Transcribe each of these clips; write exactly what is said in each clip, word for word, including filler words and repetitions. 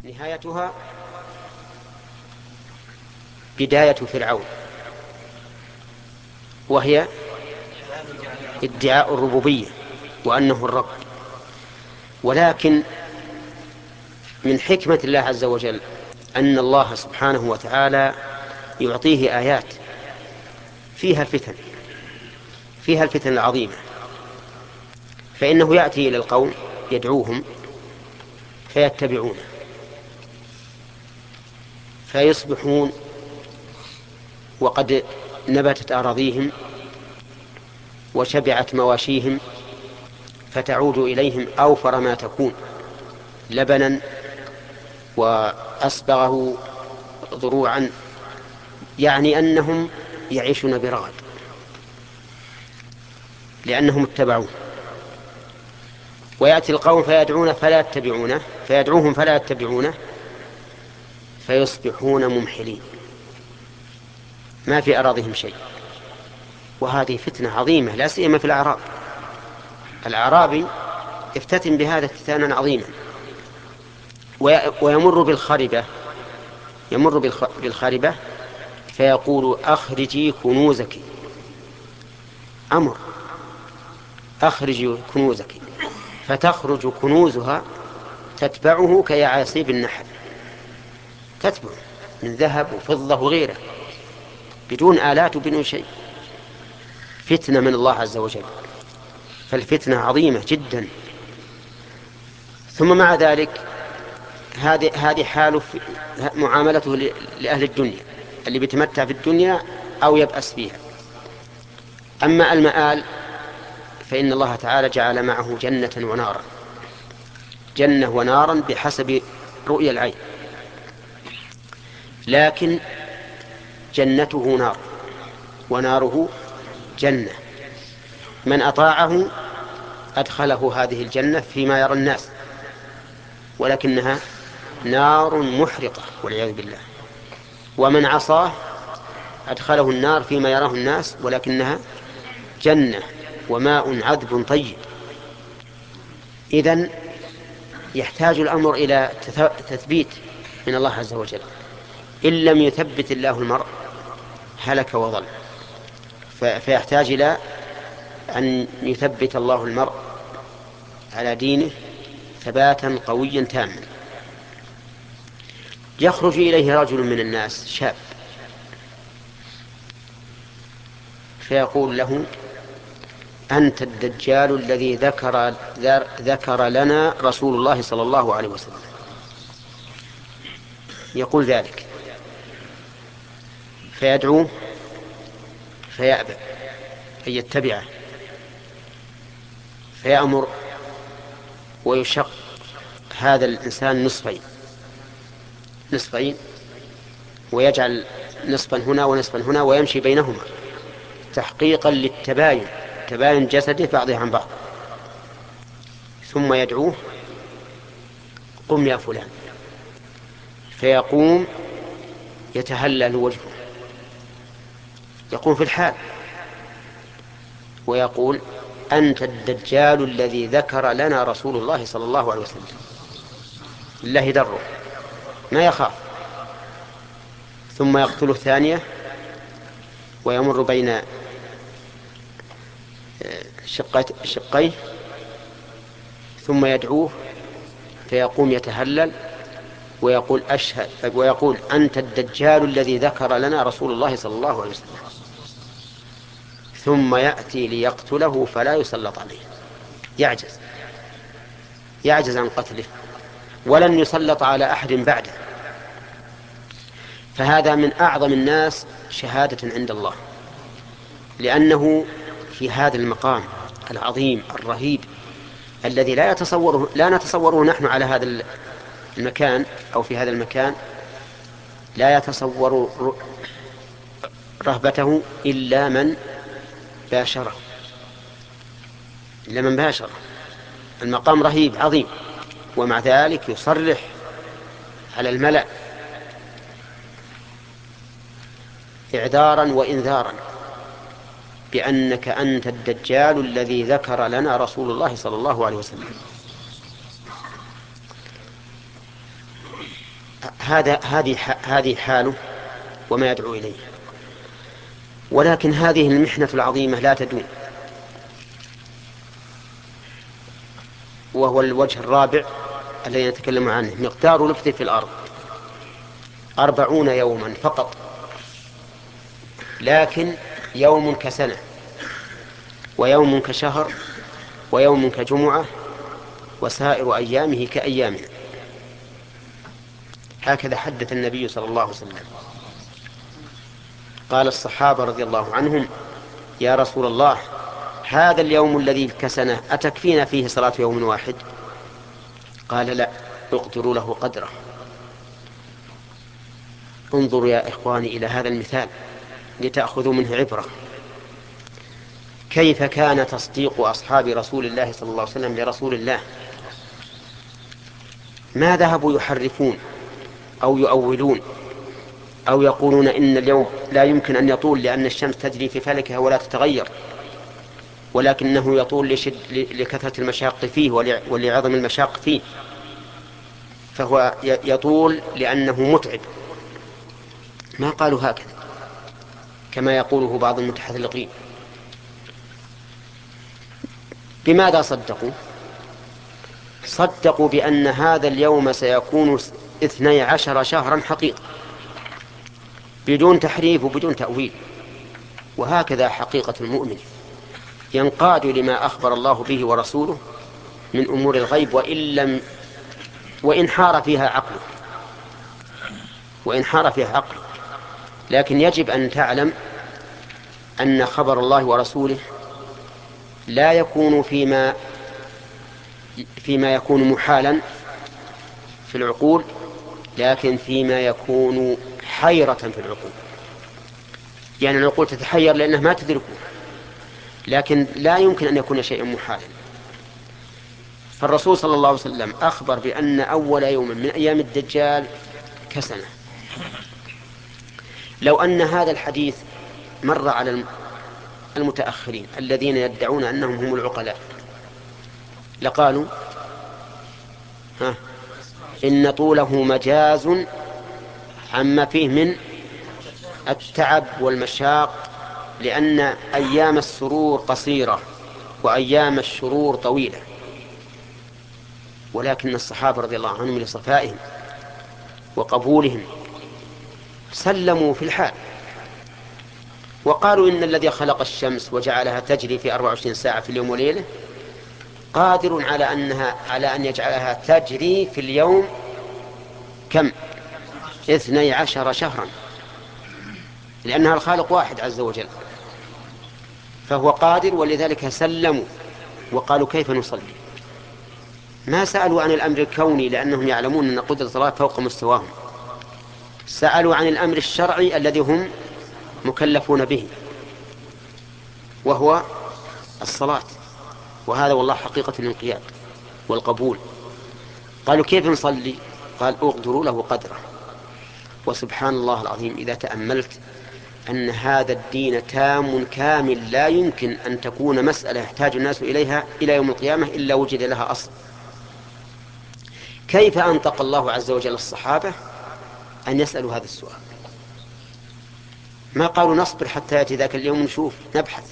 نهايتها بداية فرعون، وهي ادعاء الربوبية وأنه الرب. ولكن من حكمة الله عز وجل أن الله سبحانه وتعالى يعطيه آيات فيها الفتن فيها الفتن العظيمة، فإنه يأتي إلى القوم يدعوهم فيتبعونه فيصبحون وقد نبتت أراضيهم وشبعت مواشيهم، فتعود إليهم أوفر ما تكون لبنا وأصبغه ضروعا، يعني أنهم يعيشون برغد لأنهم اتبعوه. ويأتي القوم فيدعونه فلا يتبعونه فيدعوهم فلا يتبعونه فيصبحون ممحلين ما في أراضيهم شيء. وهذه فتنة عظيمة لا سيما في الأعراب. الأعرابي افتتن بهذا افتتانا عظيما، ويمر بالخربة يمر بالخربة فيقول أخرجي كنوزك، أمر أخرجي كنوزك، فتخرج كنوزها تتبعه كيعاصيب النحل، تتبع من ذهب وفضة وغيره بدون آلات وبدون شيء. فتنة من الله عز وجل، فالفتنة عظيمة جدا. ثم مع ذلك هذه هذه حال معاملته لأهل الدنيا اللي بيتمتع في الدنيا أو يبأس فيها. أما المآل فإن الله تعالى جعل معه جنة ونارا، جنة ونارا بحسب رؤية العين، لكن جنته نار وناره جنة. من أطاعه أدخله هذه الجنة فيما يرى الناس، ولكنها نار محرقة والعياذ بالله. ومن عصاه أدخله النار فيما يراه الناس، ولكنها جنة وماء عذب طيب. إذن يحتاج الأمر إلى تثبيت من الله عز وجل. إن لم يثبت الله المرء هلك وضل، فيحتاج إلى أن يثبت الله المرء على دينه ثباتا قويا تاما. يخرج إليه رجل من الناس شاب فيقول له أنت الدجال الذي ذكر, ذكر لنا رسول الله صلى الله عليه وسلم. يقول ذلك فيدعوه فيأبى أن يتبعه، فيأمر ويشق هذا الإنسان نصفين نصفين ويجعل نصفا هنا ونصفا هنا ويمشي بينهما تحقيقا للتباين، تباين جسده بعضه عن بعض. ثم يدعوه قم يا فلان، فيقوم يتهلل وجهه، يقوم في الحال ويقول أنت الدجال الذي ذكر لنا رسول الله صلى الله عليه وسلم. الله دره ما يخاف. ثم يقتله الثانية ويمر بين شقيه ثم يدعوه فيقوم يتهلل ويقول أشهد ويقول أنت الدجال الذي ذكر لنا رسول الله صلى الله عليه وسلم. ثم يأتي ليقتله فلا يسلط عليه، يعجز يعجز عن قتله ولن يسلط على أحد بعده. فهذا من أعظم الناس شهادة عند الله، لأنه في هذا المقام العظيم الرهيب الذي لا يتصوره لا نتصوره نحن على هذا المكان أو في هذا المكان، لا يتصور رهبته إلا من باشره إلا من باشره. المقام رهيب عظيم، ومع ذلك يصرح على الملأ إعذارا وإنذارا بأنك أنت الدجال الذي ذكر لنا رسول الله صلى الله عليه وسلم. هذا هذه هذه حاله وما يدعو إليه. ولكن هذه المحنة العظيمة لا تدوم، وهو الوجه الرابع الذي نتكلم عنه: مقدار لبثه في الأرض أربعون يوما فقط، لكن يوم كسنة، ويوم كشهر، ويوم كجمعة، وسائر أيامه كأيامنا. هكذا حدث النبي صلى الله عليه وسلم. قال الصحابة رضي الله عنهم: يا رسول الله، هذا اليوم الذي كسنه أتكفينا فيه صلاة يوم واحد؟ قال: لا، اقدروا له قدره. انظروا يا إخواني إلى هذا المثال لتأخذوا منه عبرة. كيف كان تصديق أصحاب رسول الله صلى الله عليه وسلم لرسول الله؟ ما ذهبوا يحرفون أو يؤولون أو يقولون إن اليوم لا يمكن أن يطول لأن الشمس تجري في فلكها ولا تتغير، ولكنه يطول لشد لكثرة المشاق فيه ولعظم المشاق فيه، فهو يطول لأنه متعب. ما قالوا هكذا كما يقوله بعض المتحذلقين. بماذا صدقوا؟ صدقوا بأن هذا اليوم سيكون اثني عشر شهرا حقيقة، بدون تحريف وبدون تأويل. وهكذا حقيقة المؤمن، ينقاد لما أخبر الله به ورسوله من أمور الغيب، وإن لم وإن حار فيها عقله وإن حار فيها عقله لكن يجب أن تعلم أن خبر الله ورسوله لا يكون فيما فيما يكون محالا في العقول، لكن فيما يكون حيرة في العقول. يعني العقول تتحير لأنها ما تدركه، لكن لا يمكن أن يكون شيء محالا. فالرسول صلى الله عليه وسلم أخبر بأن أول يوم من أيام الدجال كسنة. لو أن هذا الحديث مر على المتأخرين الذين يدعون أنهم هم العقلاء لقالوا: ها إن طوله مجاز عما فيه من التعب والمشاق، لأن أيام السرور قصيرة وأيام الشرور طويلة. ولكن الصحابة رضي الله عنهم لصفائهم وقبولهم سلموا في الحال، وقالوا إن الذي خلق الشمس وجعلها تجري في أربع وعشرين ساعة في اليوم وليلة قادر على أنها على أن يجعلها تجري في اليوم كم؟ اثني عشر شهرا، لأنها الخالق واحد عز وجل، فهو قادر. ولذلك سلموا وقالوا: كيف نصلي؟ ما سألوا عن الأمر الكوني لأنهم يعلمون أن قدرة الله فوق مستواهم، سألوا عن الأمر الشرعي الذي هم مكلفون به، وهو الصلاة. وهذا والله حقيقة الانقياد والقبول. قالوا: كيف نصلي؟ قال: اقدروا له قدره. وسبحان الله العظيم، إذا تأملت أن هذا الدين تام كامل، لا يمكن أن تكون مسألة يحتاج الناس إليها إلى يوم القيامة إلا وجد لها أصل. كيف أنطق الله عز وجل الصحابة أن يسألوا هذا السؤال؟ ما قالوا نصبر حتى يأتي ذاك اليوم نشوف نبحث.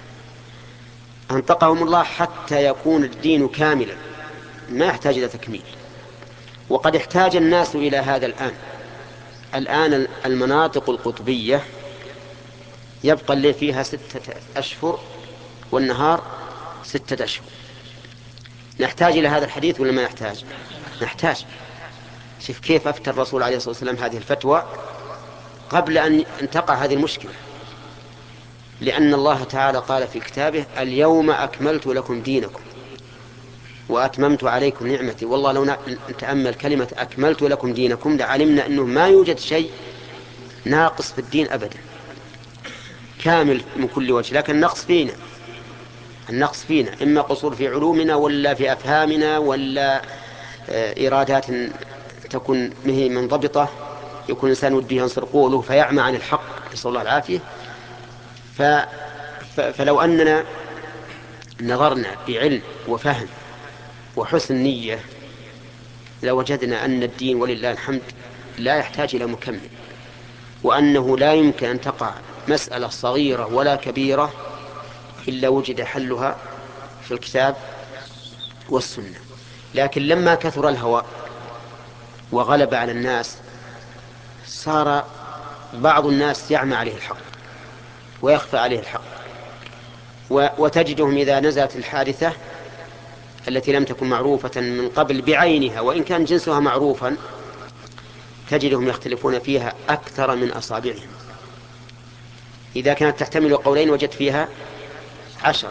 أنطقهم الله حتى يكون الدين كاملا ما يحتاج إلى تكميل. وقد احتاج الناس إلى هذا الآن. الآن المناطق القطبية يبقى الليل فيها ستة أشهر والنهار ستة أشهر. نحتاج إلى هذا الحديث ولا ما نحتاج؟ نحتاج. شوف كيف أفتى الرسول عليه الصلاة والسلام هذه الفتوى قبل أن تقع هذه المشكلة، لأن الله تعالى قال في كتابه: اليوم أكملت لكم دينكم وأتممت عليكم نعمتي. والله لو نتأمل كلمة أكملت لكم دينكم لعلمنا أنه ما يوجد شيء ناقص في الدين أبدا، كامل من كل وجه. لكن النقص فينا النقص فينا إما قصور في علومنا ولا في أفهامنا ولا إرادات تكون مهي منضبطة، يكون الإنسان وده ينصر قوله فيعمى عن الحق، نسأل الله العافية. ف... ف... فلو أننا نظرنا بعلم وفهم وحسن نية لوجدنا أن الدين ولله الحمد لا يحتاج إلى مكمل، وأنه لا يمكن أن تقع مسألة صغيرة ولا كبيرة إلا وجد حلها في الكتاب والسنة. لكن لما كثر الهوى وغلب على الناس صار بعض الناس يعمى عليه الحق ويخفى عليه الحق، وتجدهم إذا نزلت الحادثة التي لم تكن معروفة من قبل بعينها وإن كان جنسها معروفا تجدهم يختلفون فيها أكثر من أصابعهم. إذا كانت تحتمل قولين وجد فيها عشرة.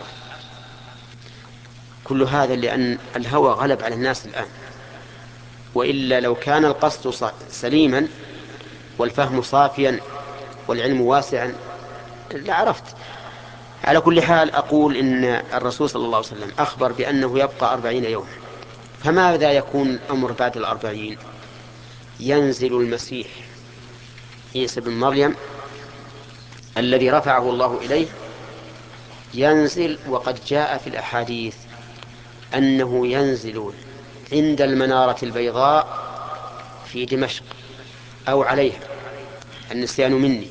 كل هذا لأن الهوى غلب على الناس الآن، وإلا لو كان القصد سليما والفهم صافيا والعلم واسعا لعرفت. على كل حال أقول إن الرسول صلى الله عليه وسلم أخبر بأنه يبقى أربعين يوما، فماذا يكون الأمر بعد الأربعين؟ ينزل المسيح عيسى بن مريم الذي رفعه الله إليه، ينزل، وقد جاء في الأحاديث أنه ينزل عند المنارة البيضاء في دمشق أو عليها، النسيان مني،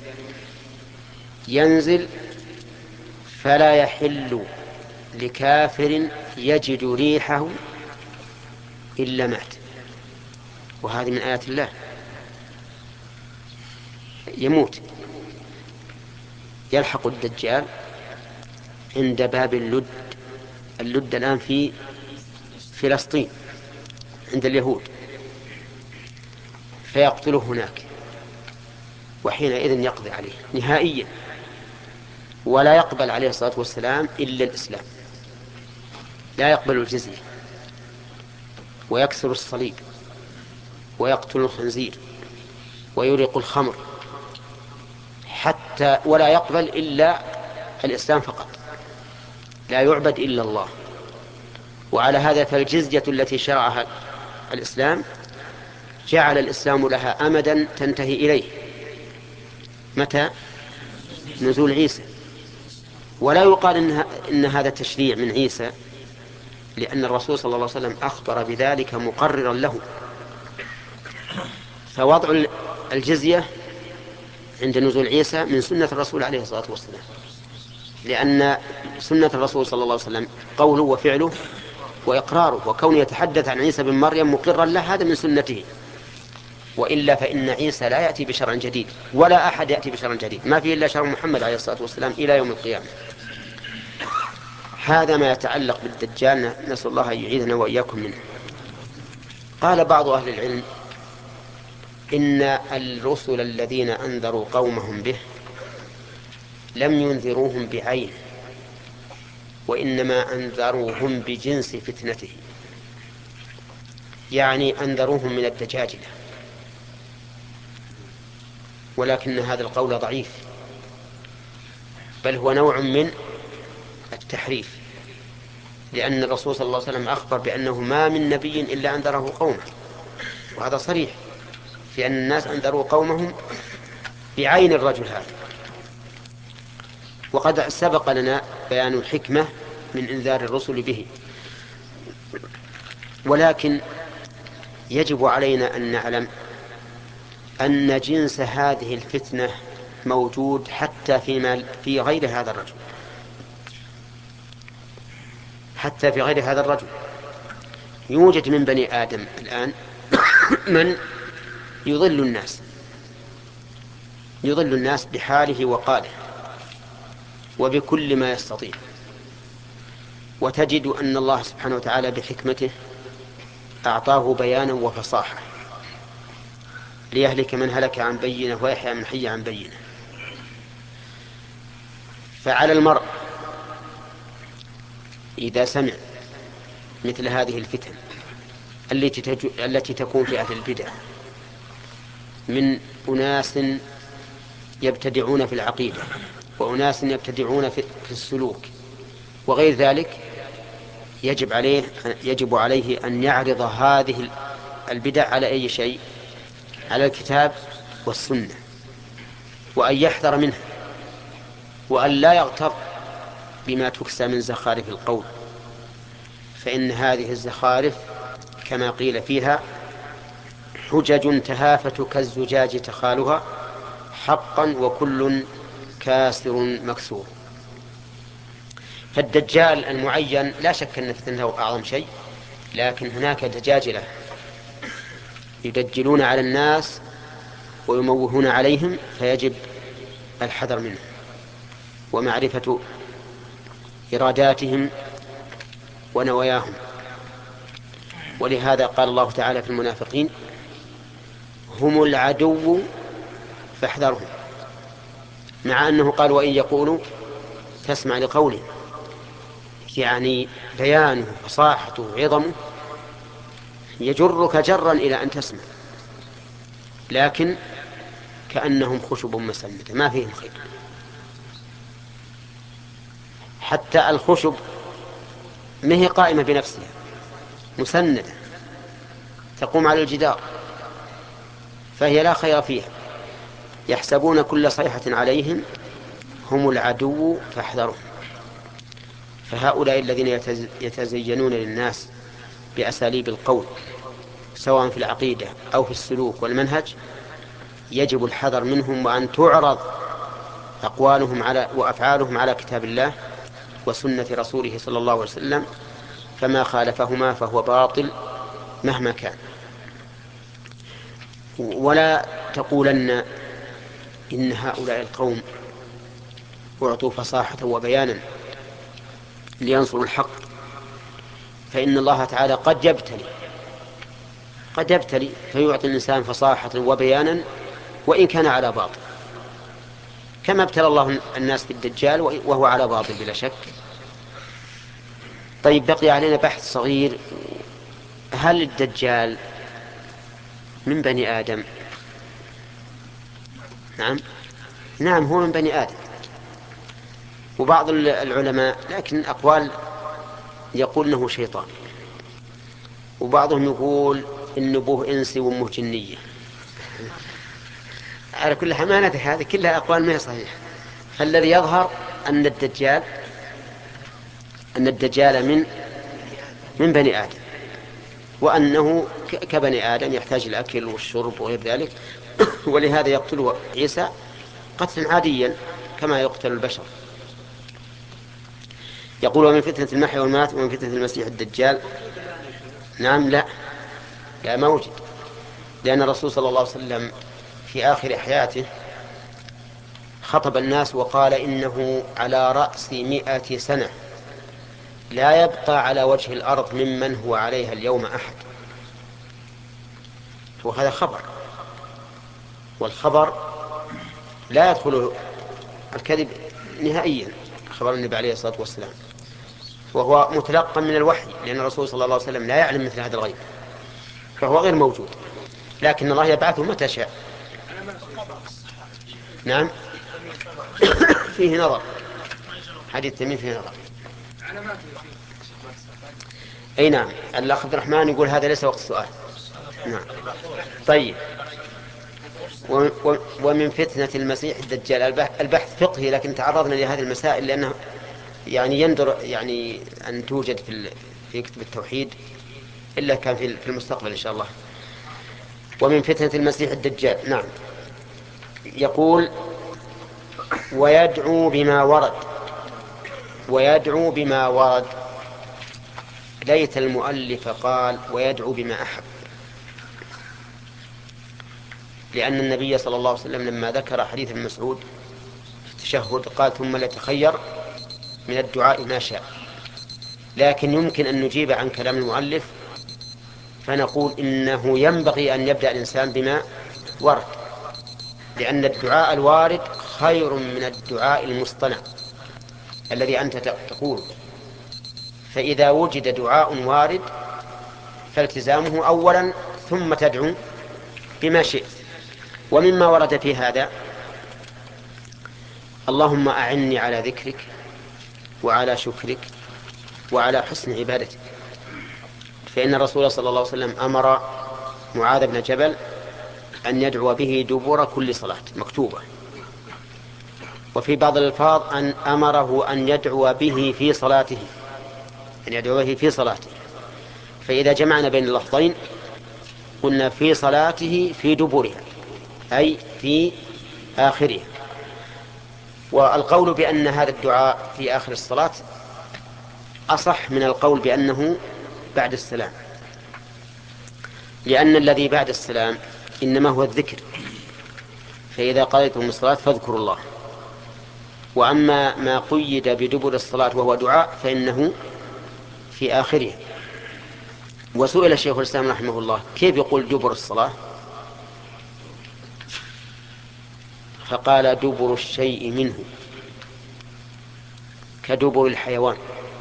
ينزل فلا يحل لكافر يجد ريحه إلا مات. وهذه من آيات الله. يموت، يلحق الدجال عند باب اللد. اللد الآن في فلسطين عند اليهود، فيقتله هناك، وحينئذ يقضي عليه نهائيا، ولا يقبل عليه الصلاة والسلام إلا الإسلام، لا يقبل الجزية، ويكسر الصليب ويقتل الخنزير ويريق الخمر، حتى ولا يقبل إلا الإسلام فقط، لا يعبد إلا الله. وعلى هذا فالجزية التي شرعها الإسلام جعل الإسلام لها أمدا تنتهي إليه، متى؟ نزول عيسى. ولا يقال إن, إن هذا تشريع من عيسى، لأن الرسول صلى الله عليه وسلم أخبر بذلك مقررا له. فوضع الجزية عند نزول عيسى من سنة الرسول عليه الصلاة والسلام، لأن سنة الرسول صلى الله عليه وسلم قوله وفعله وإقراره، وكونه يتحدث عن عيسى بن مريم مقرا له هذا من سنته. وإلا فإن عيسى لا يأتي بشرع جديد، ولا أحد يأتي بشرع جديد، ما فيه إلا شرع محمد عليه الصلاة والسلام إلى يوم القيامة. هذا ما يتعلق بالدجال، نسأل الله أن يعيذنا وإياكم منه. قال بعض أهل العلم إن الرسل الذين أنذروا قومهم به لم ينذروهم بعين، وإنما أنذروهم بجنس فتنته، يعني أنذروهم من الدجاجلة. ولكن هذا القول ضعيف، بل هو نوع من التحريف، لأن الرسول صلى الله عليه وسلم أخبر بأنه ما من نبي إلا أنذره قومه، وهذا صريح في أن الناس أنذروا قومهم بعين الرجل هذا. وقد سبق لنا بيان الحكمة من إنذار الرسل به، ولكن يجب علينا أن نعلم أن جنس هذه الفتنة موجود حتى فيما في غير هذا الرجل، حتى في غير هذا الرجل. يوجد من بني آدم الآن من يضل الناس، يضل الناس بحاله وقاله وبكل ما يستطيع، وتجد أن الله سبحانه وتعالى بحكمته أعطاه بيانا وفصاحة ليهلك من هلك عن بينه ويحيى من حي عن بينه. فعلى المرء إذا سمع مثل هذه الفتن التي التي تكون في أهل البدع من أناس يبتدعون في العقيدة وأناس يبتدعون في السلوك وغير ذلك، يجب عليه يجب عليه أن يعرض هذه البدع على أي شيء؟ على الكتاب والسنة، وأن يحذر منها، وأن لا يغتر بما تكسى من زخارف القول، فإن هذه الزخارف كما قيل فيها حجج تهافت كالزجاج تخالها حقا وكل كاسر مكسور. فالدجال المعين لا شك أن فتنته أعظم شيء، لكن هناك دجاجلة يدجلون على الناس ويموهون عليهم، فيجب الحذر منهم ومعرفة إراداتهم ونواياهم. ولهذا قال الله تعالى في المنافقين: هم العدو فاحذرهم، مع أنه قال: وإن يقولوا تسمع لقوله، يعني بيانه فصاحته وعظمه يجرك جرا إلى أن تسمع، لكن كأنهم خشب مسندة ما فيهم خير. حتى الخشب ما هي قائمة بنفسها، مسندة تقوم على الجدار، فهي لا خير فيها. يحسبون كل صيحة عليهم هم العدو فاحذرهم. فهؤلاء الذين يتزينون للناس بأساليب القول سواء في العقيدة أو في السلوك والمنهج يجب الحذر منهم، وأن تعرض أقوالهم على وأفعالهم على كتاب الله وسنة رسوله صلى الله عليه وسلم، فما خالفهما فهو باطل مهما كان. ولا تقولن إن هؤلاء القوم أعطوا فصاحة وبيانا لينصروا الحق، فإن الله تعالى قد يبتلي قد يبتلي فيعطي الإنسان فصاحة وبيانا وإن كان على باطل، كما ابتلى الله الناس بالدجال وهو على باطل بلا شك. طيب، بقي علينا بحث صغير: هل الدجال من بني آدم؟ نعم نعم هو من بني آدم. وبعض العلماء لكن أقوال يقول إنه شيطان، وبعضهم يقول إنه به إنسي وأمه جنية. على كل حمانة هذه كلها أقوال ما هي صحيحة. فالذي يظهر أن الدجال أن الدجال من من بني آدم، وأنه كبني آدم يحتاج الأكل والشرب وغير ذلك، ولهذا يقتله عيسى قتلا عاديا كما يقتل البشر. يقول: ومن فتنة المحيا والممات ومن فتنة المسيح الدجال. نعم لا لا موجود، لأن الرسول صلى الله عليه وسلم في آخر حياته خطب الناس وقال: إنه على رأس مئة سنة لا يبقى على وجه الأرض ممن هو عليها اليوم أحد. وهذا خبر، والخبر لا يدخل الكذب نهائيا، خبر النبي عليه الصلاة والسلام، وهو متلقى من الوحي، لأن الرسول صلى الله عليه وسلم لا يعلم مثل هذا الغيب، فهو غير موجود، لكن الله يبعثه متى شاء. نعم فيه نظر، حديث تميم فيه نظر. أي نعم. الأخ عبد الرحمن يقول هذا ليس وقت السؤال. نعم. طيب، ومن فتنة المسيح الدجال. البحث فقهي، لكن تعرضنا لهذه المسائل لأنه يعني يندر يعني أن توجد في في كتب التوحيد، إلا كان في المستقبل إن شاء الله. ومن فتنة المسيح الدجال. نعم. يقول: ويدعو بما ورد ويدعو بما ورد ليت المؤلف قال ويدعو بما أحب، لأن النبي صلى الله عليه وسلم لما ذكر حديث ابن مسعود في التشهد قال: ثم ليتخير من الدعاء ما شاء. لكن يمكن أن نجيب عن كلام المؤلف فنقول إنه ينبغي أن يبدأ الإنسان بما ورد، لأن الدعاء الوارد خير من الدعاء المصطنع الذي أنت تقول. فإذا وجد دعاء وارد فالتزامه أولا ثم تدعو بما شئت. ومما ورد في هذا: اللهم أعني على ذكرك وعلى شكرك وعلى حسن عبادتك، فإن الرسول صلى الله عليه وسلم أمر معاذ بن جبل أن يدعو به دبور كل صلاة مكتوبة. وفي بعض الألفاظ أن أمره أن يدعو به في صلاته، أن يدعو به في صلاته. فإذا جمعنا بين اللفظين قلنا في صلاته في دبرها أي في آخرها. والقول بأن هذا الدعاء في آخر الصلاة أصح من القول بأنه بعد السلام، لأن الذي بعد السلام إنما هو الذكر، فإذا قضيتم الصلاة فاذكروا الله. وأما ما قيد بدبر الصلاة وهو دعاء فإنه في آخرها. وسئل الشيخ الإسلام رحمه الله كيف يقول دبر الصلاة، فقال دبر الشيء منه كدبر الحيوان،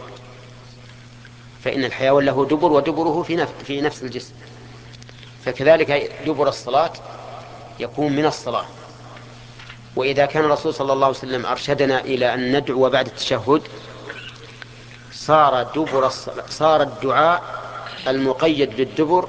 فإن الحيوان له دبر ودبره في نفس الجسم، فكذلك دبر الصلاة يكون من الصلاة. وإذا كان الرسول صلى الله عليه وسلم أرشدنا إلى أن ندعو بعد التشهد صار دبر صار الدعاء المقيد بالدبر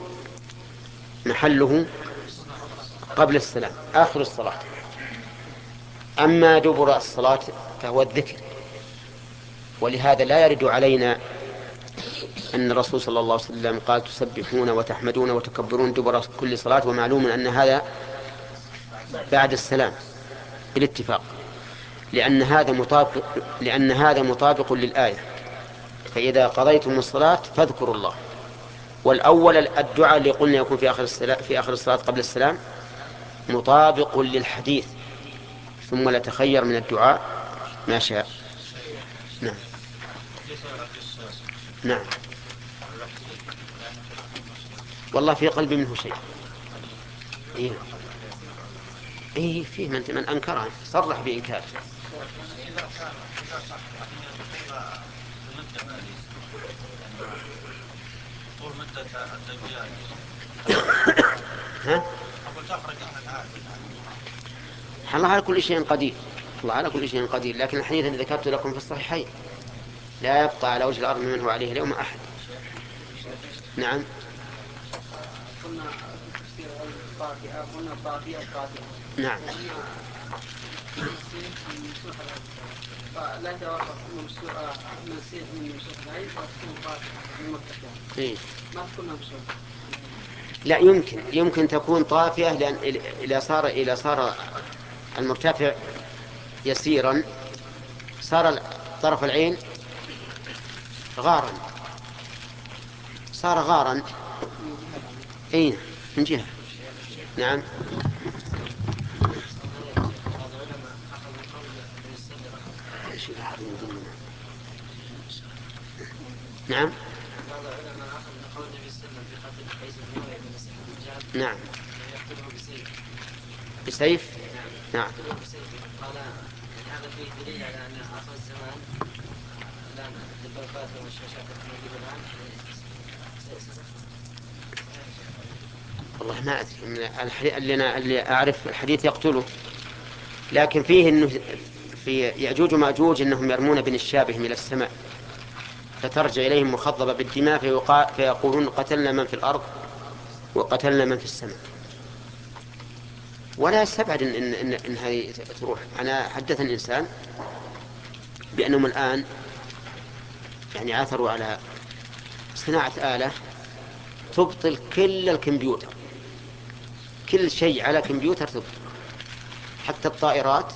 محله قبل السلام آخر الصلاة. أما دبر الصلاة فهو الذكر، ولهذا لا يرد علينا أن الرسول صلى الله عليه وسلم قال تسبحون وتحمدون وتكبرون دبر كل صلاة، ومعلوم أن هذا بعد السلام بالاتفاق، لأن هذا مطابق لأن هذا مطابق للآية فإذا قضيتم الصلاة فاذكروا الله. والأول الدعاء اللي قلنا يكون في آخر الصلاة في آخر الصلاة قبل السلام مطابق للحديث، ثم لا تخير من الدعاء ما شاء. نعم نعم والله في قلبي منه شيء. إيه إيه فيه من, من أنكره صرح بإنكاره. ها؟ الله على كل شيء قدير، الله على كل شيء قدير، لكن الحديث الذي ذكرت لكم في الصحيحين لا يبقى على وجه الأرض من هو عليه اليوم أحد. نعم نعم لا توقف من سيد من يوسف العيد وتكون طافية من إيه؟ ما تكون ممسوحة. لا يمكن يمكن تكون طافية، لأن إذا صار إذا صار المرتفع يسيرا صار طرف العين غارا، صار غارا. أين من جهة. نعم نعم نعم بسيف. نعم قال هذا فيه دليل على أن آخر الزمان الآن الدبابات والشاشات الموجودة الآن. والله ما أدري، اللي أنا اللي أعرف الحديث يقتله، لكن فيه إنه في يأجوج ومأجوج إنهم يرمون بنشابهم إلى السماء فترجع إليهم مخضبة بالدماء فيقولون قتلنا من في الأرض وقتلنا من في السماء. ولا يستبعد إن, إن, إن, إن هذه تروح. أنا حدثني إنسان بأنهم الآن يعني عثروا على صناعة آلة تبطل كل الكمبيوتر، كل شيء على كمبيوتر تبطل، حتى الطائرات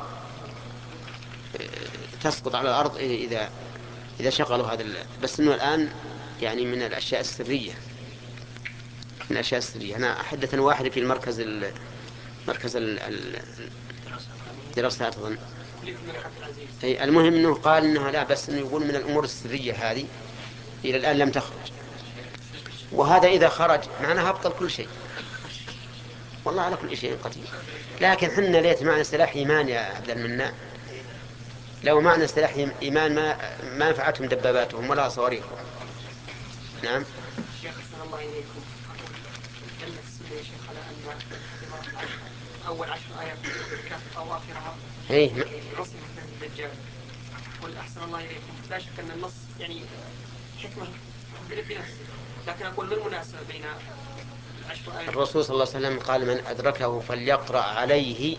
تسقط على الأرض إذا إذا شغلوا هذا. بس إنه الآن يعني من الأشياء السرية، من الأشياء السرية. أنا حدثني واحد في المركز ال مركز الدراسات أظن، المهم أنه قال أنها لا، بس أنه يقول من الأمور السرية هذه إلى الآن لم تخرج، وهذا إذا خرج معناها أبطل كل شيء. والله على كل شيء قدير. لكن حنا ليت معنا سلاح إيمان يا عبد المنان، لو معنا سلاح إيمان ما ما نفعتهم دباباتهم ولا صواريخهم. نعم شيخ صلى الله عليكم كلمة السنة يا شيخ على أن أول عشر آيات كانت أواخرها إيه عصمة من الدجال. قل أحسن الله إليكم، لا شك أن النص يعني حكمة بنفسه، لكن أقول ما المناسبة بين العشر آيات؟ الرسول صلى الله عليه وسلم قال من أدركه فليقرأ عليه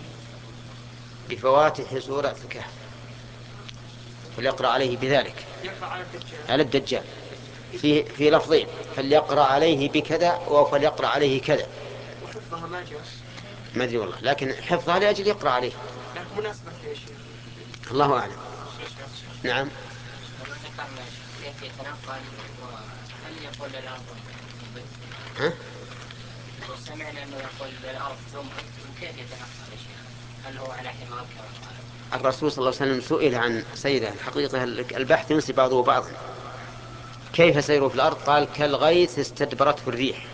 بفواتح سورة الكهف، فليقرأ عليه بذلك يقرأ على الدجال. على الدجال في في لفظين، فليقرأ عليه بكذا وفليقرأ عليه كذا. وحفظها ما جاء. ما أدري والله، لكن حفظها لأجل يقرأ عليه. لكن مناسبة يا شيخ. الله أعلم. نعم. ذكرنا كيف يتنقل وهل يقول للأرض ها؟ سمعنا أنه يقول للأرض ثم كيف يتنقل يا شيخ؟ هل هو على حمار كما قال؟ الرسول صلى الله عليه وسلم سئل عن سيره الحقيقة البحث ينسي بعضه بعضا. كيف سيره في الأرض؟ قال كالغيث استدبرته الريح،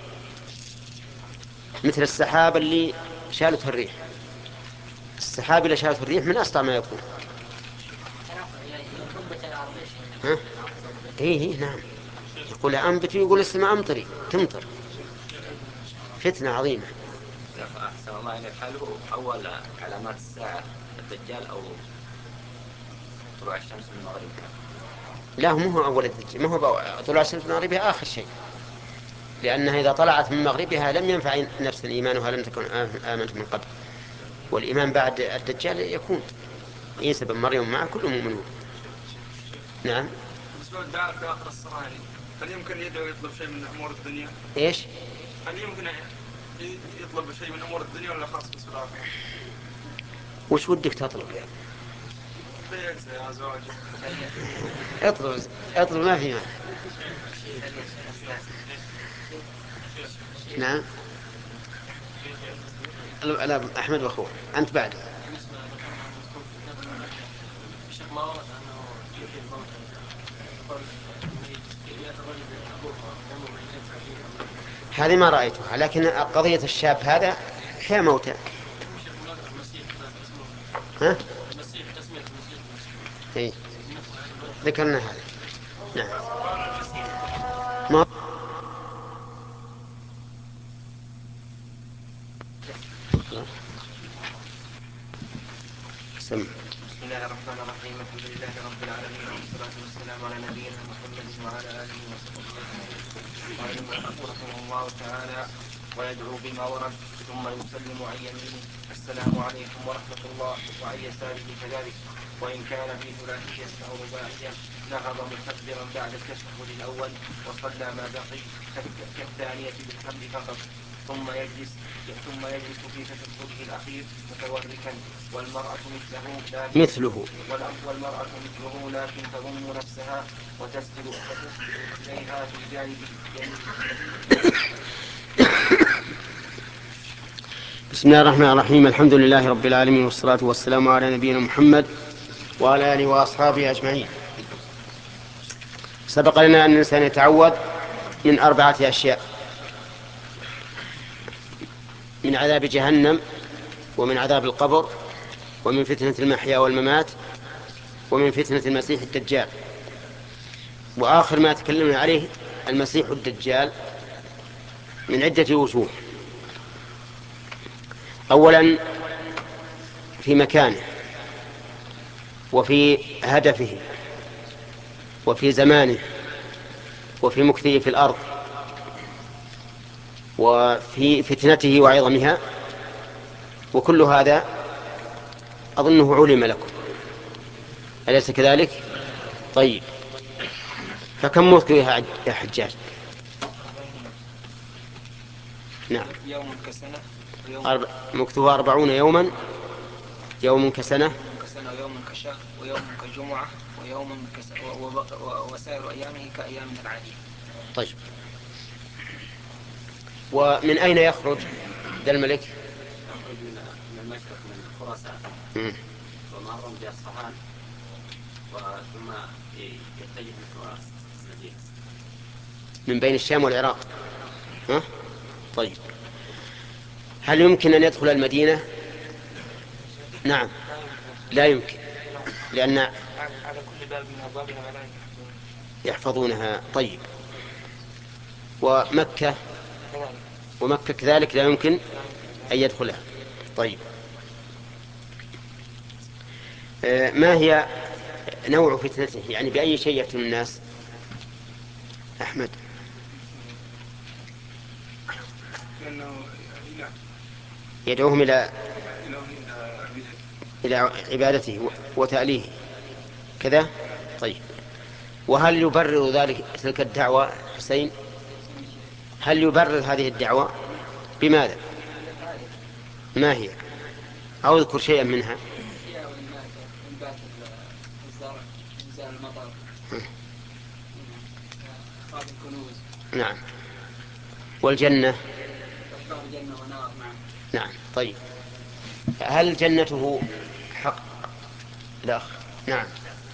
مثل السحاب اللي شالته الريح. السحاب اللي شالته الريح من أسرع ما يكون. ها؟ إيه إيه نعم. يقول أنبت ويقول السماء أمطري تمطر. فتنة عظيمة. أحسن الله إليك، هل هو أول علامات الساعة الدجال أو طلوع الشمس من مغربها؟ لا، هو مو أول الدجال، ما هو طلوع الشمس من مغربها آخر شيء، لأنها إذا طلعت من مغربها لم ينفع نفس إيمانها لم تكن آمنت من قبل. والإيمان بعد الدجال يكون عيسى بن مريم مع كل مؤمنون. نعم. بالنسبة للدعاء في آخر الصلاة، هل يمكن يدعو يطلب شيء من أمور الدنيا؟ إيش؟ هل يمكن يطلب شيء من أمور الدنيا ولا خاص بس بالآخرة؟ وش ودك تطلب يعني؟ يا زواج. اطلب اطلب ما في مانع. نعم. لا أحمد وأخوه أنت بعد. هذه ما رأيتها، لكن قضية الشاب هذا هي موتى. ها؟ إيه؟ ذكرنا هذا. نعم. ما سم. بسم الله الرحمن الرحيم، الحمد لله رب العالمين والصلاة والسلام على نبينا محمد وعلى آله وصحبه أجمعين. قال المؤلف رحمه الله تعالى: ويدعو بما ورد ثم يسلم عن يمينه السلام عليكم ورحمة الله، وعن يساره كذلك، وإن كان في ثلاثية أو رباعية نهض مكبرا بعد التشهد الأول وصلى ما بقي كالثانية بالحمد فقط، ثم يجلس ثم يجلس في تشهده الأخير متوركا، والمرأة مثله لكن مثله والمرأة مثله لكن تضم نفسها وتسجد وتسجد إليها في جانب يمينه. بسم الله الرحمن الرحيم، الحمد لله رب العالمين، والصلاة والسلام على نبينا محمد وعلى آله وأصحابه أجمعين. سبق لنا أن الإنسان يتعوذ من أربعة أشياء: من عذاب جهنم، ومن عذاب القبر، ومن فتنة المحيا والممات، ومن فتنة المسيح الدجال. وآخر ما تكلمنا عليه المسيح الدجال من عدة وجوه. أولا في مكانه، وفي هدفه، وفي زمانه، وفي مكثه في الأرض، وفي فتنته وعظمها، وكل هذا أظنه علم لكم، أليس كذلك؟ طيب، فكم مكثه يا حجاج؟ نعم. يوم كسنة، أربع... مكثه أربعون يوما، يوم كسنة، كسنة ويوم كشهر ويوم كجمعة ويوم كس... وسائر أيامه كأيام العادية. طيب، ومن أين يخرج ذا الملك؟ يخرج من المشرق من خراسان ومر بأصفهان ثم يتجه نحو المدينة من بين الشام والعراق. ها؟ طيب، هل يمكن أن يدخل المدينة؟ نعم، لا يمكن، لأن على كل باب من أبوابها ملائكة يحفظونها. طيب، ومكة ومكة كذلك لا يمكن أن يدخلها. طيب، آه ما هي نوع فتنته؟ يعني بأي شيء يفتن الناس؟ أحمد. يدعوهم إلى إلى عبادته وتأليه كذا. طيب، وهل يبرر ذلك تلك الدعوة حسين؟ هل يبرر هذه الدعوة بماذا؟ ما هي؟ أو اذكر شيئا منها. نعم. والجنة. نعم. طيب هل جنته حق؟ لا. نعم.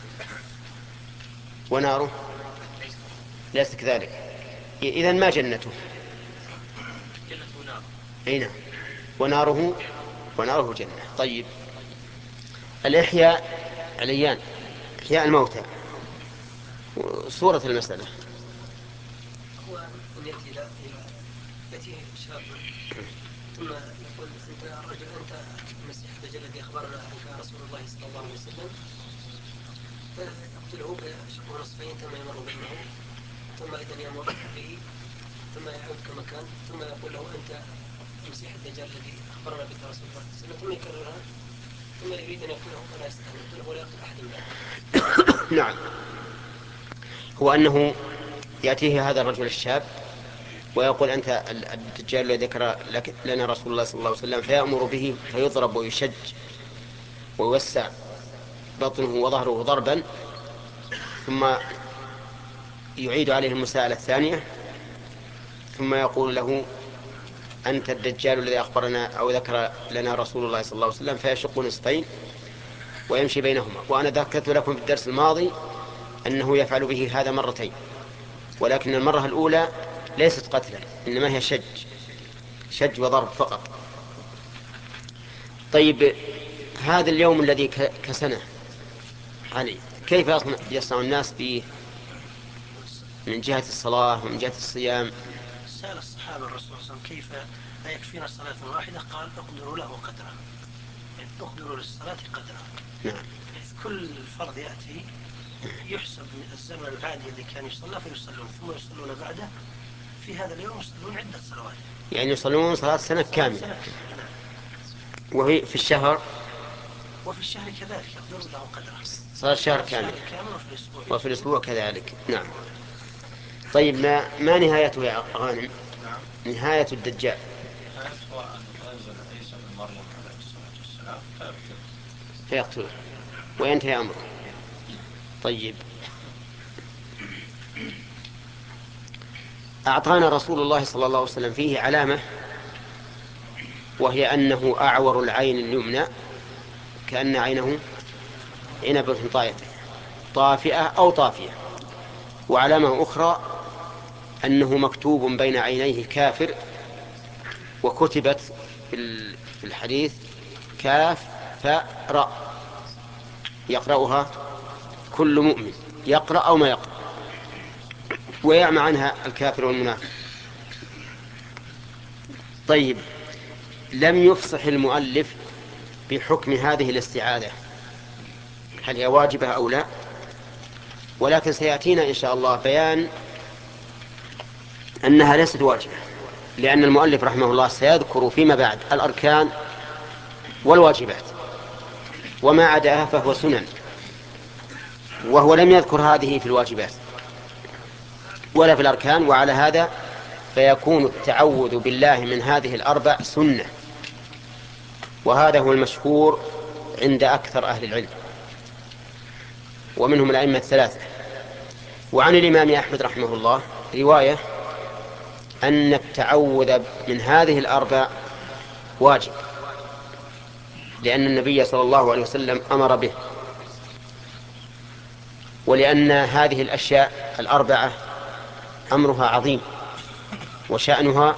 وناره ليس كذلك. إذن ما جنته؟ جنته نار. أي نعم. وناره وناره جنة. طيب الإحياء عليان، إحياء الموتى، صورة المسألة. هو أن يأتي إلى يأتيه شاب ثم يقول أنت الرجل أنت المسيح الدجال الذي أخبرنا عنك رسول الله صلى الله عليه وسلم، فيقتله بشق نصفين ثم يمر بينه ثم إذن يمر به ثم يعود كما كان ثم يقول له أنت المسيح الدجال الذي أخبرنا بك رسول الله صلى الله عليه وسلم، ثم يكررها ثم يريد أن يقتله فلا يستطيع ولا يقتل أحد منه. نعم. هو أنه يأتيه هذا الرجل الشاب ويقول أنت الدجال الذي ذكر لنا رسول الله صلى الله عليه وسلم، فيأمر به فيضرب ويشج ويوسع بطنه وظهره ضربا، ثم يعيد عليه المساءلة الثانية ثم يقول له أنت الدجال الذي أخبرنا أو ذكر لنا رسول الله صلى الله عليه وسلم، فيشق نصفين ويمشي بينهما. وأنا ذكرت لكم في الدرس الماضي أنه يفعل به هذا مرتين، ولكن المرة الأولى ليست قتلا إنما هي شج شج وضرب فقط. طيب هذا اليوم الذي كسنة علي كيف يصنع الناس به من جهة الصلاة ومن جهة الصيام؟ سأل الصحابة الرسول صلى الله عليه وسلم كيف يكفينا صلاة واحدة؟ قال اقدروا له قدرا، يعني اقدروا للصلاة قدرا. نعم. كل فرض يأتي يحسب من الزمن العادي الذي كان يصلى فيصلون ثم يصلون بعده، في هذا اليوم يصلون عدة صلوات، يعني يصلون صلاة سنة كاملة. وهي في الشهر وفي الشهر كذلك يقدروا له قدرا، صلاة الشهر كامل وفي الأسبوع وفي الأسبوع كذلك. نعم. طيب ما, ما نهايته يا غانم؟ نهاية الدجال فيقتله وينتهي أمره. طيب أعطانا رسول الله صلى الله عليه وسلم فيه علامة، وهي أنه أعور العين اليمنى كأن عينه عنبة طافئة أو طافية. وعلامة أخرى أنه مكتوب بين عينيه كافر، وكتبت في الحديث كاف فراء يقرأها كل مؤمن يقرأ أو ما يقرأ، ويعمى عنها الكافر والمنافق. طيب لم يفصح المؤلف بحكم هذه الاستعاذة هل هي واجبة أو لا، ولكن سيأتينا إن شاء الله بيان أنها ليست واجبة، لأن المؤلف رحمه الله سيذكر فيما بعد الأركان والواجبات، وما عداها فهو سنن، وهو لم يذكر هذه في الواجبات ولا في الأركان. وعلى هذا فيكون التعوذ بالله من هذه الأربع سنة، وهذا هو المشهور عند أكثر أهل العلم ومنهم الأئمة الثلاثة. وعن الإمام أحمد رحمه الله رواية أن التعوذ من هذه الأربع واجب، لأن النبي صلى الله عليه وسلم أمر به، ولأن هذه الأشياء الأربعة أمرها عظيم وشأنها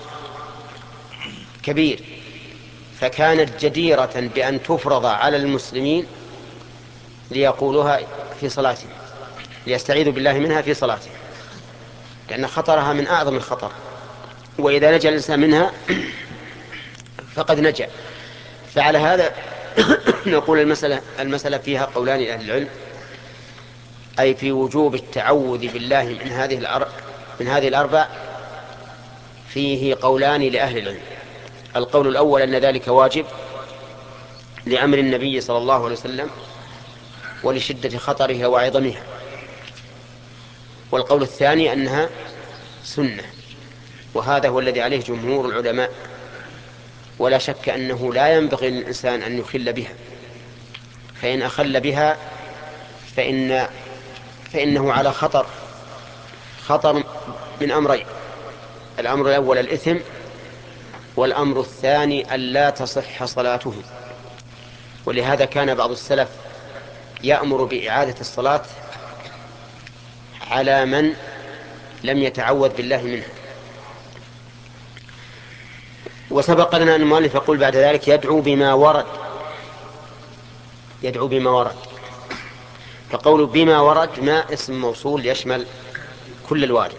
كبير، فكانت جديرة بأن تفرض على المسلمين ليقولوها في صلاتهم، ليستعيذوا بالله منها في صلاتهم، لأن خطرها من أعظم الخطر، وإذا نجا الإنسان منها فقد نجا. فعلى هذا نقول المسألة, المسألة فيها قولان لأهل العلم، أي في وجوب التعوذ بالله من هذه الأربع من هذه الأربع فيه قولان لأهل العلم. القول الأول أن ذلك واجب لأمر النبي صلى الله عليه وسلم ولشدة خطرها وعظمها، والقول الثاني أنها سنة، وهذا هو الذي عليه جمهور العلماء، ولا شك أنه لا ينبغي للإنسان أن يخل بها، فإن أخل بها فإن فإنه على خطر خطر من أمرين: الأمر الأول الإثم، والأمر الثاني أن لا تصح صلاته. ولهذا كان بعض السلف يأمر بإعادة الصلاة على من لم يتعوذ بالله منها. وسبق لنا أن المؤلف يقول بعد ذلك يدعو بما ورد، يدعو بما ورد. فقول بما ورد ما اسم موصول يشمل كل الوارد،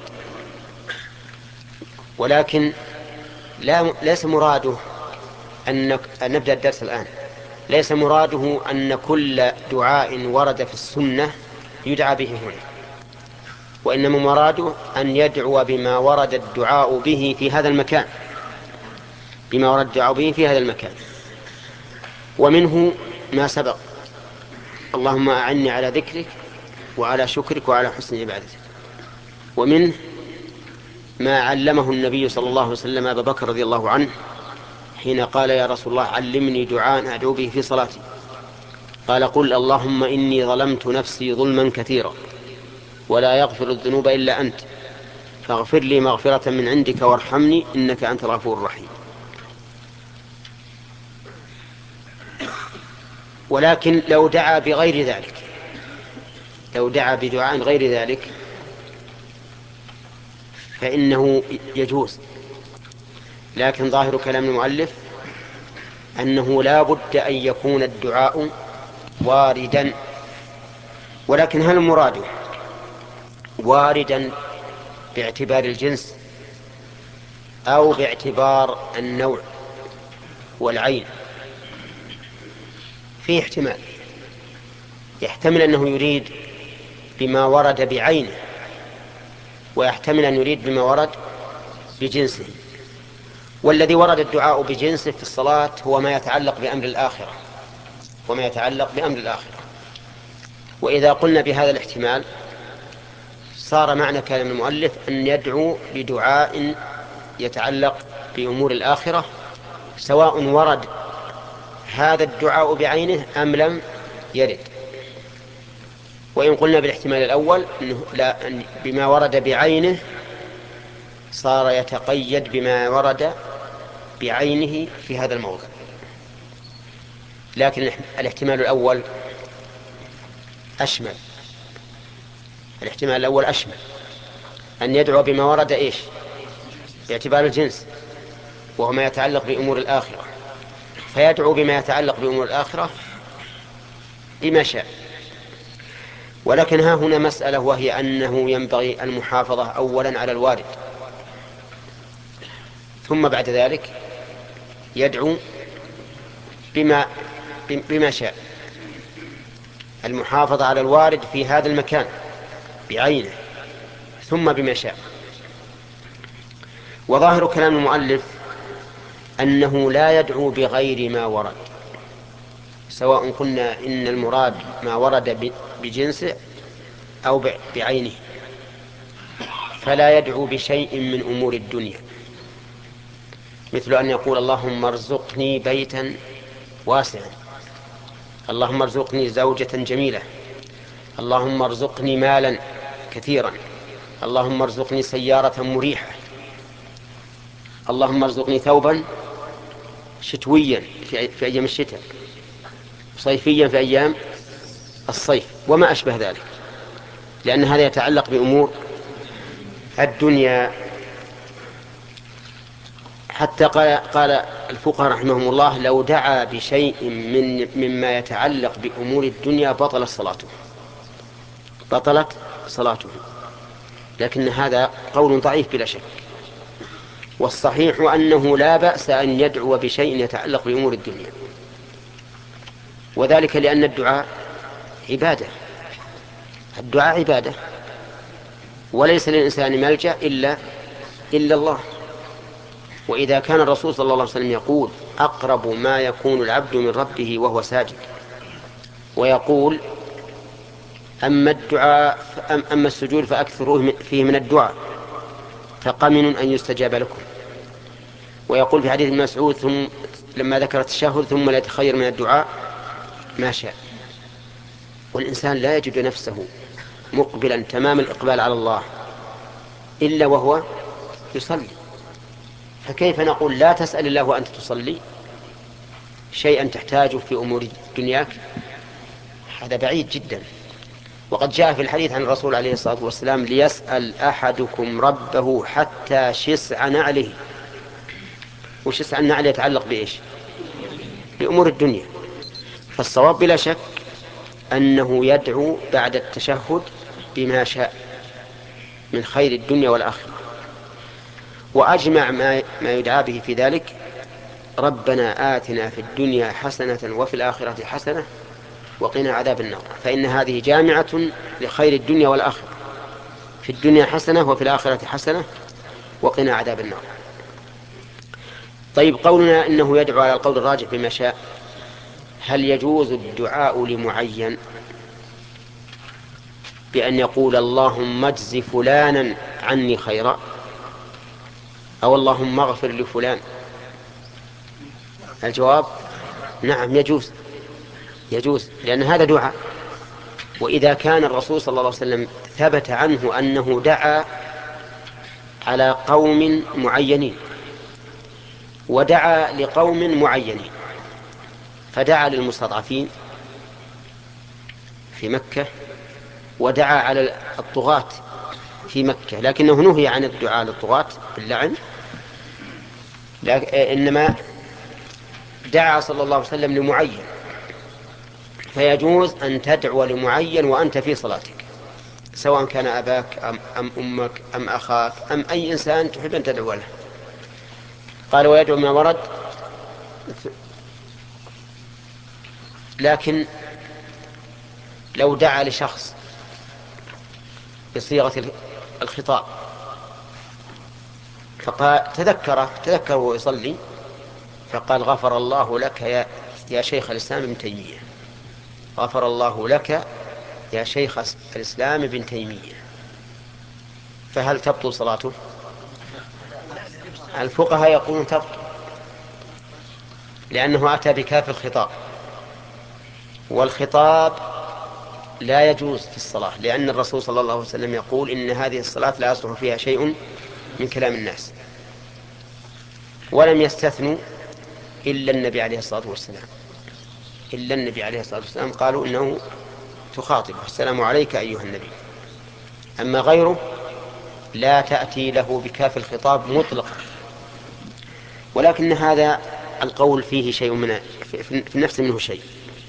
ولكن لا ليس مراده أن نبدأ الدرس الآن، ليس مراده أن كل دعاء ورد في السنة يدعى به هنا، وإنما مراده أن يدعو بما ورد الدعاء به في هذا المكان، بما ورد الدعاء به في هذا المكان. ومنه ما سبق: اللهم أعني على ذكرك وعلى شكرك وعلى حسن عبادتك. ومنه ما علمه النبي صلى الله عليه وسلم أبا بكر رضي الله عنه حين قال: يا رسول الله علمني دعاء أدعو به في صلاتي. قال: قل اللهم إني ظلمت نفسي ظلما كثيرا ولا يغفر الذنوب إلا أنت فاغفر لي مغفرة من عندك وارحمني إنك أنت الغفور الرحيم. ولكن لو دعا بغير ذلك، لو دعا بدعاء غير ذلك فإنه يجوز، لكن ظاهر كلام المؤلف أنه لا بد أن يكون الدعاء واردا. ولكن هل المراد واردا باعتبار الجنس أو باعتبار النوع والعين؟ فيه احتمال، يحتمل أنه يريد بما ورد بعينه، ويحتمل أن يريد بما ورد بجنسه. والذي ورد الدعاء بجنسه في الصلاة هو ما يتعلق بأمر الآخرة، وما يتعلق بأمر الآخرة. وإذا قلنا بهذا الاحتمال صار معنى كلام المؤلف أن يدعو بدعاء يتعلق بأمور الآخرة، سواء ورد هذا الدعاء بعينه أم لم يرد. وإن قلنا بالاحتمال الأول إنه لا بما ورد بعينه صار يتقيد بما ورد بعينه في هذا الموضع. لكن الاحتمال الأول أشمل، الاحتمال الأول أشمل أن يدعو بما ورد إيش باعتبار الجنس، وهو ما يتعلق بأمور الآخرة، فيدعو بما يتعلق بأمور الآخرة بما شاء. ولكن ها هنا مسألة، وهي أنه ينبغي المحافظة أولا على الوارد، ثم بعد ذلك يدعو بما, بما شاء. المحافظة على الوارد في هذا المكان بعينه ثم بما شاء. وظاهر كلام المؤلف أنه لا يدعو بغير ما ورد، سواء قلنا إن المراد ما ورد بجنسه أو بعينه، فلا يدعو بشيء من أمور الدنيا، مثل أن يقول اللهم ارزقني بيتا واسعا، اللهم ارزقني زوجة جميلة، اللهم ارزقني مالا كثيرا، اللهم ارزقني سيارة مريحة، اللهم ارزقني ثوبا شتويا في أيام الشتاء، صيفيا في أيام الصيف، وما أشبه ذلك، لأن هذا يتعلق بأمور الدنيا. حتى قال, قال الفقهاء رحمهم الله لو دعا بشيء من مما يتعلق بأمور الدنيا بطلت صلاته، بطلت صلاته. لكن هذا قول ضعيف بلا شك، والصحيح أنه لا بأس أن يدعو بشيء يتعلق بأمور الدنيا، وذلك لأن الدعاء عبادة، الدعاء عبادة، وليس للإنسان ملجأ إلا إلا الله. وإذا كان الرسول صلى الله عليه وسلم يقول أقرب ما يكون العبد من ربه وهو ساجد، ويقول أما الدعاء أما السجود فأكثروه فيه من الدعاء فقمن أن يستجاب لكم. ويقول في حديث ابن مسعود ثم لما ذكر التشهد ثم لا يتخير من الدعاء ما شاء. والإنسان لا يجد نفسه مقبلا تمام الإقبال على الله إلا وهو يصلي، فكيف نقول لا تسأل الله وأنت تصلي شيئا تحتاجه في أمور دنياك؟ هذا بعيد جدا. وقد جاء في الحديث عن الرسول عليه الصلاة والسلام ليسأل أحدكم ربه حتى شسع نعله. وشسع النعل يتعلق بإيش؟ بأمور الدنيا. فالصواب بلا شك أنه يدعو بعد التشهد بما شاء من خير الدنيا والآخرة. وأجمع ما يدعى به في ذلك ربنا آتنا في الدنيا حسنة وفي الآخرة حسنة وقنا عذاب النار، فإن هذه جامعة لخير الدنيا والآخرة. في الدنيا حسنة وفي الآخرة حسنة وقنا عذاب النار. طيب، قولنا إنه يدعو على القول الراجح بما شاء، هل يجوز الدعاء لمعين بأن يقول اللهم اجز فلانا عني خيرا أو اللهم اغفر لفلان؟ الجواب نعم يجوز، يجوز لأن هذا دعاء. وإذا كان الرسول صلى الله عليه وسلم ثبت عنه أنه دعا على قوم معينين ودعا لقوم معينين، فدعا للمستضعفين في مكة ودعا على الطغاة في مكة، لكنه نهي عن الدعاء للطغاة باللعن، إنما دعا صلى الله عليه وسلم لمعين. فيجوز أن تدعو لمعين وأنت في صلاتك، سواء كان أباك أم, أم أمك أم أخاك أم أي إنسان تحب أن تدعو له. قال ويدعو ما ورد، لكن لو دعا لشخص بصيغة الخطاب فقال تذكر تذكر وهو يصلي فقال غفر الله لك يا, يا شيخ الإسلام ابن تيمية، غفر الله لك يا شيخ الإسلام ابن تيمية، فهل تبطل صلاته؟ الفقهاء يقولون تبطل، لأنه أتى بكاف الخطاب، والخطاب لا يجوز في الصلاة، لأن الرسول صلى الله عليه وسلم يقول إن هذه الصلاة لا يصلح فيها شيء من كلام الناس. ولم يستثنوا إلا النبي عليه الصلاة والسلام، إلا النبي عليه الصلاة والسلام قالوا إنه تخاطب السلام عليك أيها النبي. أما غيره لا تأتي له بكاف الخطاب مطلقا. ولكن هذا القول فيه شيء من في النفس منه شيء،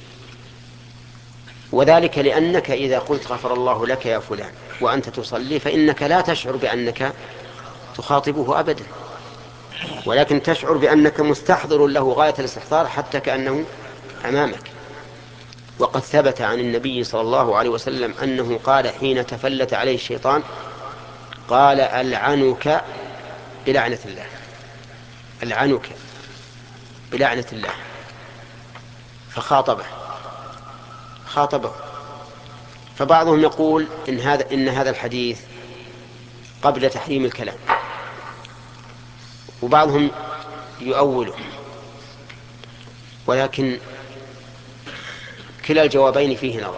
وذلك لأنك إذا قلت غفر الله لك يا فلان وأنت تصلي فإنك لا تشعر بأنك تخاطبه أبدا، ولكن تشعر بأنك مستحضر له غاية الاستحضار حتى كأنه أمامك. وقد ثبت عن النبي صلى الله عليه وسلم أنه قال حين تفلت عليه الشيطان قال ألعنك بلعنة الله، ألعنك بلعنة الله، فخاطبه خاطبه. فبعضهم يقول إن هذا إن هذا الحديث قبل تحريم الكلام، وبعضهم يؤوله، ولكن كلا الجوابين فيه نظر.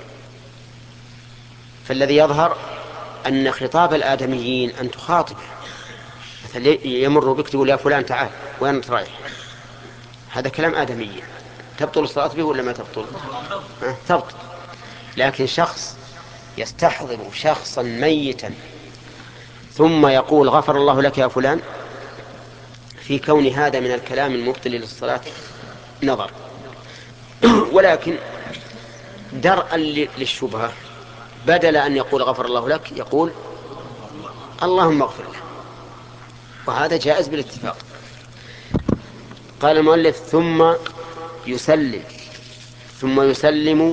فالذي يظهر أن خطاب الآدميين أن تخاطبه، مثلا يمر بك تقول يا فلان تعال وين رايح، هذا كلام آدمي، تبطل الصلاة به ولا ما تبطل؟ أه تبطل. لكن شخص يستحضر شخصا ميتا ثم يقول غفر الله لك يا فلان، في كون هذا من الكلام المبطل للصلاة نظر. ولكن درءا للشبهة بدل أن يقول غفر الله لك يقول اللهم اغفر له، وهذا جائز بالاتفاق. قال المؤلف ثم يسلم ثم يسلم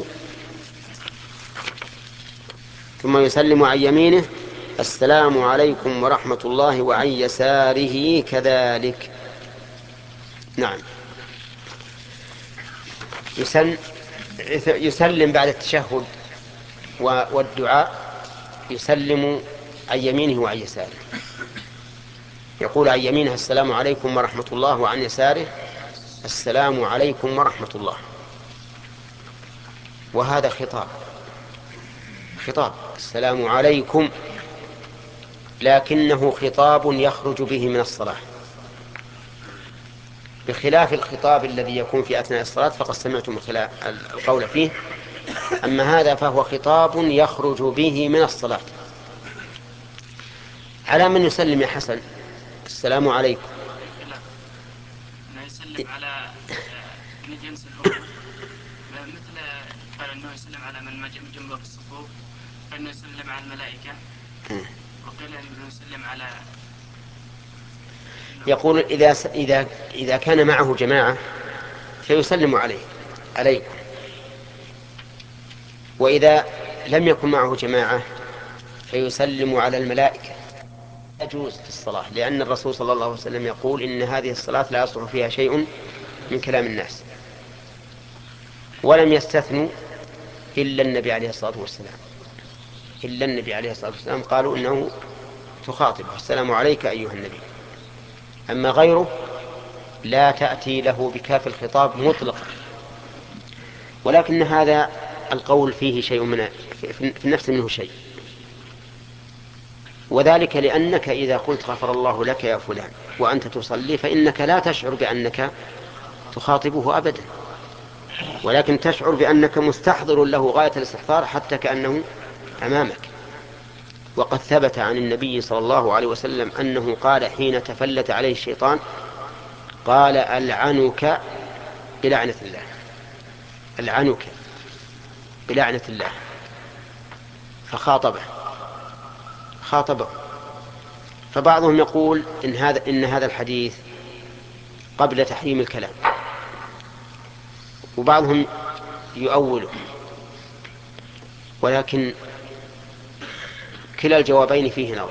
ثم يسلم عن يمينه السلام عليكم ورحمة الله، وعن يساره كذلك. نعم، يسلم بعد التشهد والدعاء يسلم عن يمينه وعن يساره. يقول عن يمينه السلام عليكم ورحمة الله، وعن يساره السلام عليكم ورحمة الله. وهذا خطاب خطاب السلام عليكم، لكنه خطاب يخرج به من الصلاة، بخلاف الخطاب الذي يكون في أثناء الصلاة فقد سمعتم القول فيه. أما هذا فهو خطاب يخرج به من الصلاة. على من يسلم يا حسن؟ السلام عليكم. لا يسلم على من جنس الأمة، مثل قال أنه يسلم على من جنبه في الصفوف، فإنه يسلم على الملائكة، وقيل أنه يسلم على. يقول إذا إذا إذا كان معه جماعة فيسلم عليه عليكم، وإذا لم يكن معه جماعة فيسلم على الملائكة. يجوز في الصلاة، لأن الرسول صلى الله عليه وسلم يقول إن هذه الصلاة لا يصلح فيها شيء من كلام الناس، ولم يستثنوا إلا النبي عليه الصلاة والسلام. إلا النبي عليه الصلاة والسلام قالوا إنه تخاطبه السلام عليك أيها النبي. أما غيره لا تأتي له بكاف الخطاب مطلقا. ولكن هذا القول فيه شيء من في النفس منه شيء، وذلك لأنك إذا قلت غفر الله لك يا فلان وأنت تصلي فإنك لا تشعر بأنك تخاطبه أبدا، ولكن تشعر بأنك مستحضر له غاية الاستحضار حتى كأنه أمامك. وقد ثبت عن النبي صلى الله عليه وسلم أنه قال حين تفلت عليه الشيطان قال ألعنك بلعنة الله، ألعنك بلعنة الله، فخاطبه خاطبه. فبعضهم يقول إن هذا إن هذا الحديث قبل تحريم الكلام، وبعضهم يؤوله، ولكن كلا الجوابين فيه نظر.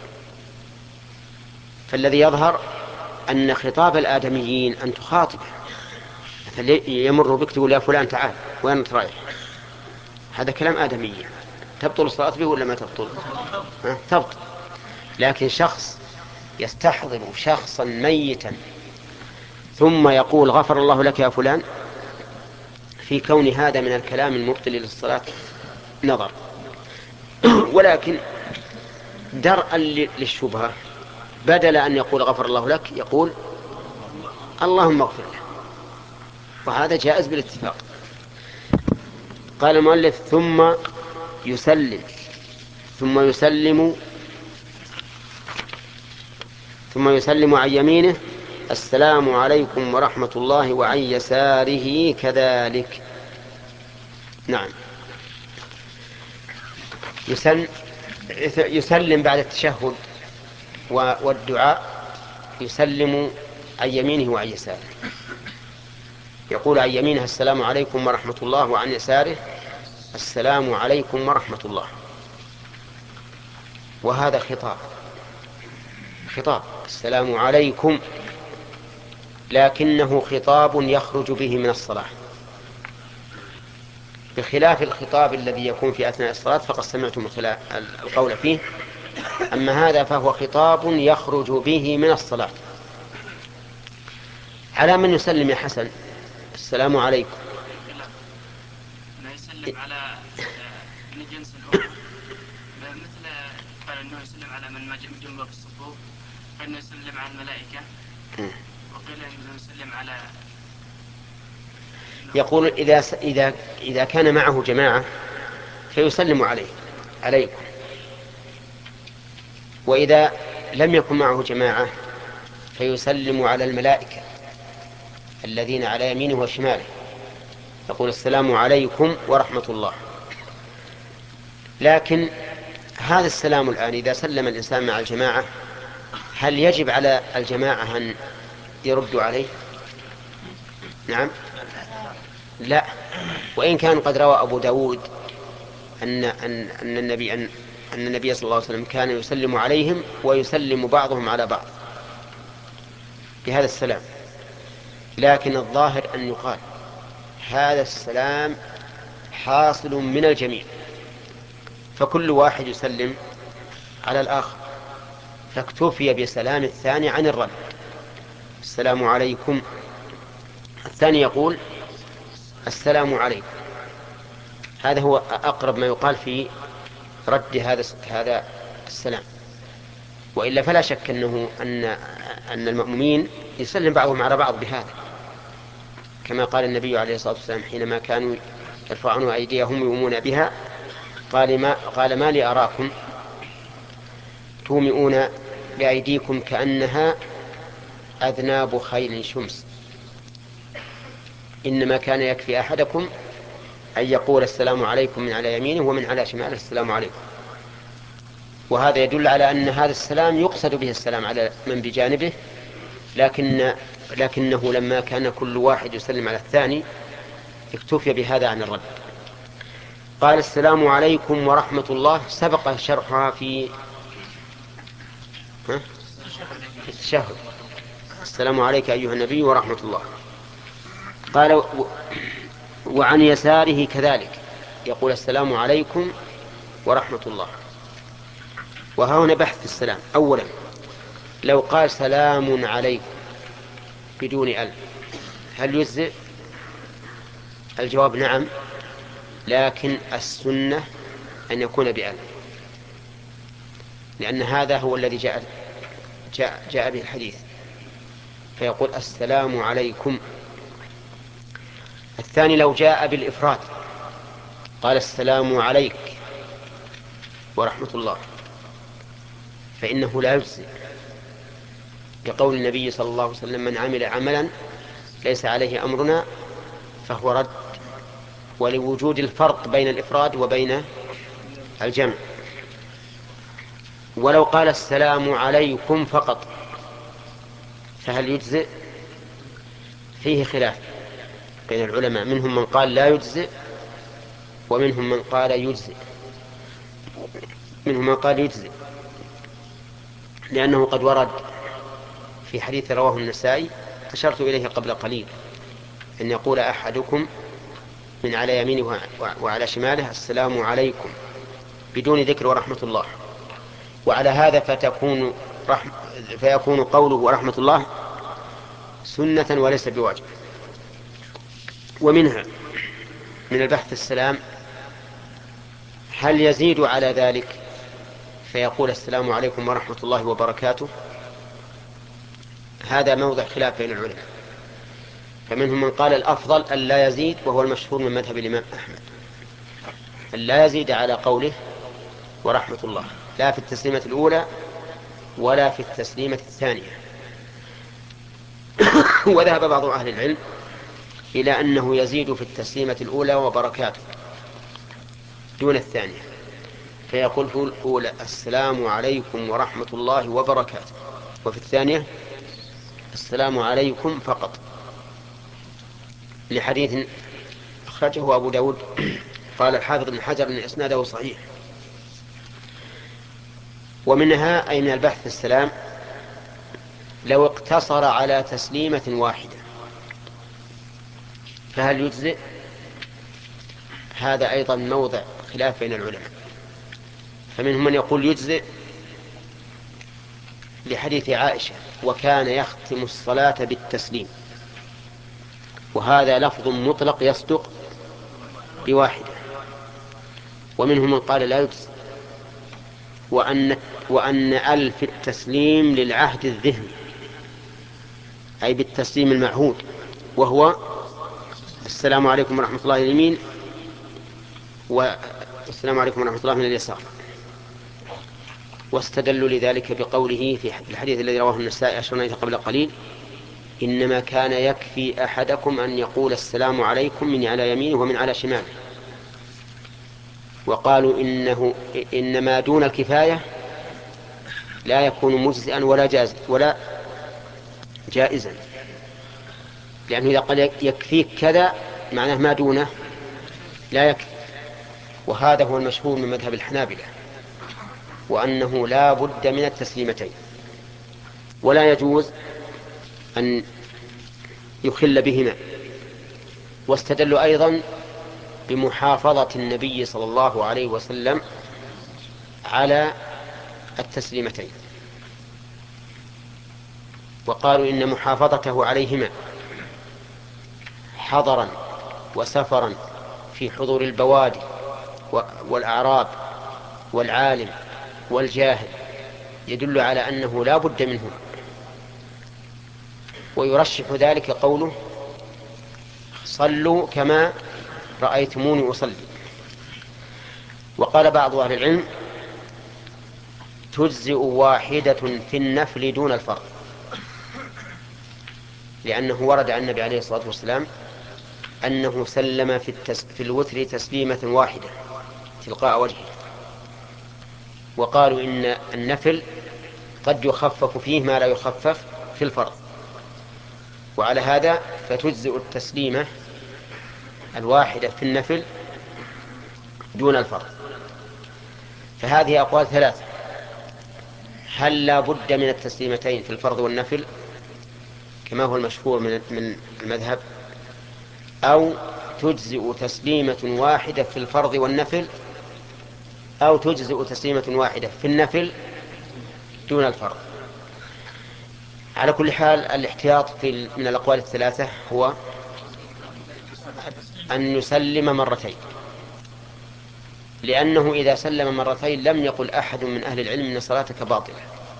فالذي يظهر أن خطاب الآدميين أن تخاطبه، يمر بك تقول يا فلان تعال وين أنت رايح، هذا كلام آدميين. تبطل الصلاة به ولا ما تبطل؟ تبطل. لكن شخص يستحضر شخصا ميتا ثم يقول غفر الله لك يا فلان، في كون هذا من الكلام المبطل للصلاة نظر. ولكن درءا للشبهة بدل أن يقول غفر الله لك يقول اللهم اغفر له، وهذا جائز بالاتفاق. قال المؤلف ثم يسلم ثم يسلم ثم يسلم عن يمينه السلام عليكم ورحمة الله، وعن يساره كذلك. نعم، يسلم بعد التشهد والدعاء، يسلم عن يمينه وعن يساره. يقول عن يمينه السلام عليكم ورحمة الله، وعن يساره السلام عليكم ورحمة الله. وهذا خطاب خطاب السلام عليكم، لكنه خطاب يخرج به من الصلاة، بخلاف الخطاب الذي يكون في أثناء الصلاة فقد سمعتم القول فيه. أما هذا فهو خطاب يخرج به من الصلاة. على من يسلم يا حسن؟ السلام عليكم. لا يسلم على من جنس الأمة، مثل قال أنه يسلم على من جنبه في الصفوف، فإنه يسلم على الملائكة، وقيل أنه يسلم على. يقول إذا إذا إذا كان معه جماعة فيسلم عليه عليكم، وإذا لم يكن معه جماعة فيسلم على الملائكة الذين على يمينه وشماله، يقول السلام عليكم ورحمة الله. لكن هذا السلام الآن إذا سلم الإنسان مع الجماعة هل يجب على الجماعة أن يردوا عليه؟ نعم، لا. وإن كان قد روى أبو داود أن, أن, أن, النبي أن, أن النبي صلى الله عليه وسلم كان يسلم عليهم ويسلم بعضهم على بعض بهذا السلام، لكن الظاهر أن يقال هذا السلام حاصل من الجميع فكل واحد يسلم على الآخر، فاكتفي بسلام الثاني عن الرد. السلام عليكم. الثاني يقول السلام عليكم. هذا هو أقرب ما يقال في رد هذا هذا السلام. وإلا فلا شك أنه أن أن المأمومين يسلم بعضهم على بعض بهذا، كما قال النبي عليه الصلاة والسلام حينما كانوا يرفعون أيديهم يؤمون بها، قال ما, قال ما لي أراكم تومئون بأيديكم كأنها أذناب خيل شمس، إنما كان يكفي أحدكم أن يقول السلام عليكم من على يمينه ومن على شماله السلام عليكم. وهذا يدل على أن هذا السلام يقصد به السلام على من بجانبه، لكن لكنه لما كان كل واحد يسلم على الثاني اكتفي بهذا عن الرد. قال السلام عليكم ورحمة الله، سبق شرحها في ها؟ في التشهد. السلام عليك أيها النبي ورحمة الله. قال و... وعن يساره كذلك يقول السلام عليكم ورحمة الله. وها هنا بحث في السلام. أولا لو قال سلام عليكم بدون ألف هل يجزئ؟ الجواب نعم، لكن السنة أن يكون بألف، لأن هذا هو الذي جاء, جاء, جاء به الحديث، فيقول السلام عليكم. الثاني لو جاء بالإفراد قال السلام عليك ورحمة الله فإنه لا يجزئ، لقول النبي صلى الله عليه وسلم من عمل عملا ليس عليه أمرنا فهو رد، ولوجود الفرق بين الإفراد وبين الجمع. ولو قال السلام عليكم فقط فهل يجزئ؟ فيه خلاف بين العلماء، منهم من قال لا يجزئ ومنهم من قال يجزئ. منهم من قال يجزئ لأنه قد ورد في حديث رواه النسائي أشرت إليه قبل قليل أن يقول أحدكم من على يمينه وعلى شماله السلام عليكم بدون ذكر ورحمة الله. وعلى هذا فتكون رحم فيكون قوله ورحمة الله سنة وليس بواجب. ومنها من البحث السلام هل يزيد على ذلك فيقول السلام عليكم ورحمة الله وبركاته؟ هذا موضع خلاف بين العلماء، فمنهم من قال الأفضل أن لا يزيد، وهو المشهور من مذهب الإمام أحمد، أن لا يزيد على قوله ورحمة الله، لا في التسليمة الأولى ولا في التسليمة الثانية. وذهب بعض أهل العلم إلى أنه يزيد في التسليمة الأولى وبركاته دون الثانية، فيقول في الأولى السلام عليكم ورحمة الله وبركاته، وفي الثانية السلام عليكم فقط، لحديث أخرجه أبو داود قال الحافظ بن حجر أن إسناده صحيح. ومنها أي من البحث السلام لو اقتصر على تسليمة واحدة فهل يجزئ؟ هذا أيضا موضع خلاف بين العلماء، فمنهم من يقول يجزئ لحديث عائشة وكان يختم الصلاة بالتسليم، وهذا لفظ مطلق يصدق بواحدة. ومنهم من قال لا يجزئ، وأن, وأن ألف التسليم للعهد الذهني أي بالتسليم المعهود، وهو السلام عليكم ورحمة الله اليمين والسلام عليكم ورحمة الله من اليسار. واستدلوا لذلك بقوله في الحديث الذي رواه النسائي أشرنا إليه قبل قليل إنما كان يكفي أحدكم أن يقول السلام عليكم من على يمينه ومن على شماله. وقالوا إنه إنما دون الكفاية لا يكون مجزئا ولا جاز ولا جائزا، لأنه إذا قال يكفيك كذا معناه ما دونه لا يكفي. وهذا هو المشهور من مذهب الحنابلة، وأنه لا بد من التسليمتين، ولا يجوز أن يخل بهما. واستدلوا أيضا بمحافظة النبي صلى الله عليه وسلم على التسليمتين، وقالوا إن محافظته عليهما حضرا وسفرا في حضور البوادي والأعراب والعالم والجاهل يدل على أنه لا بد منه. ويرشح ذلك قوله صلوا كما رأيتموني أصلي. وقال بعض أهل العلم تجزئ واحدة في النفل دون الفرض، لأنه ورد عن النبي عليه الصلاة والسلام أنه سلم في, التس... في الوتر تسليمة واحدة تلقاء وجهه. وقالوا إن النفل قد يخفف فيه ما لا يخفف في الفرض، وعلى هذا فتجزئ التسليمة الواحدة في النفل دون الفرض. فهذه أقوال ثلاثة: هل لا بد من التسليمتين في الفرض والنفل كما هو المشهور من المذهب، أو تجزئ تسليمة واحدة في الفرض والنفل، أو تجزئ تسليمة واحدة في النفل دون الفرض. على كل حال الاحتياط في من الأقوال الثلاثة هو أن يسلم مرتين، لأنه إذا سلم مرتين لم يقل أحد من أهل العلم أن صلاتك باطلة،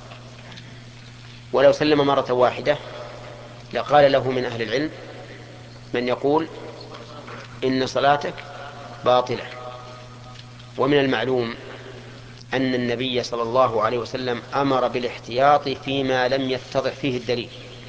ولو سلم مرة واحدة لقال له من أهل العلم من يقول إن صلاتك باطلة. ومن المعلوم أن النبي صلى الله عليه وسلم أمر بالاحتياط فيما لم يتضح فيه الدليل،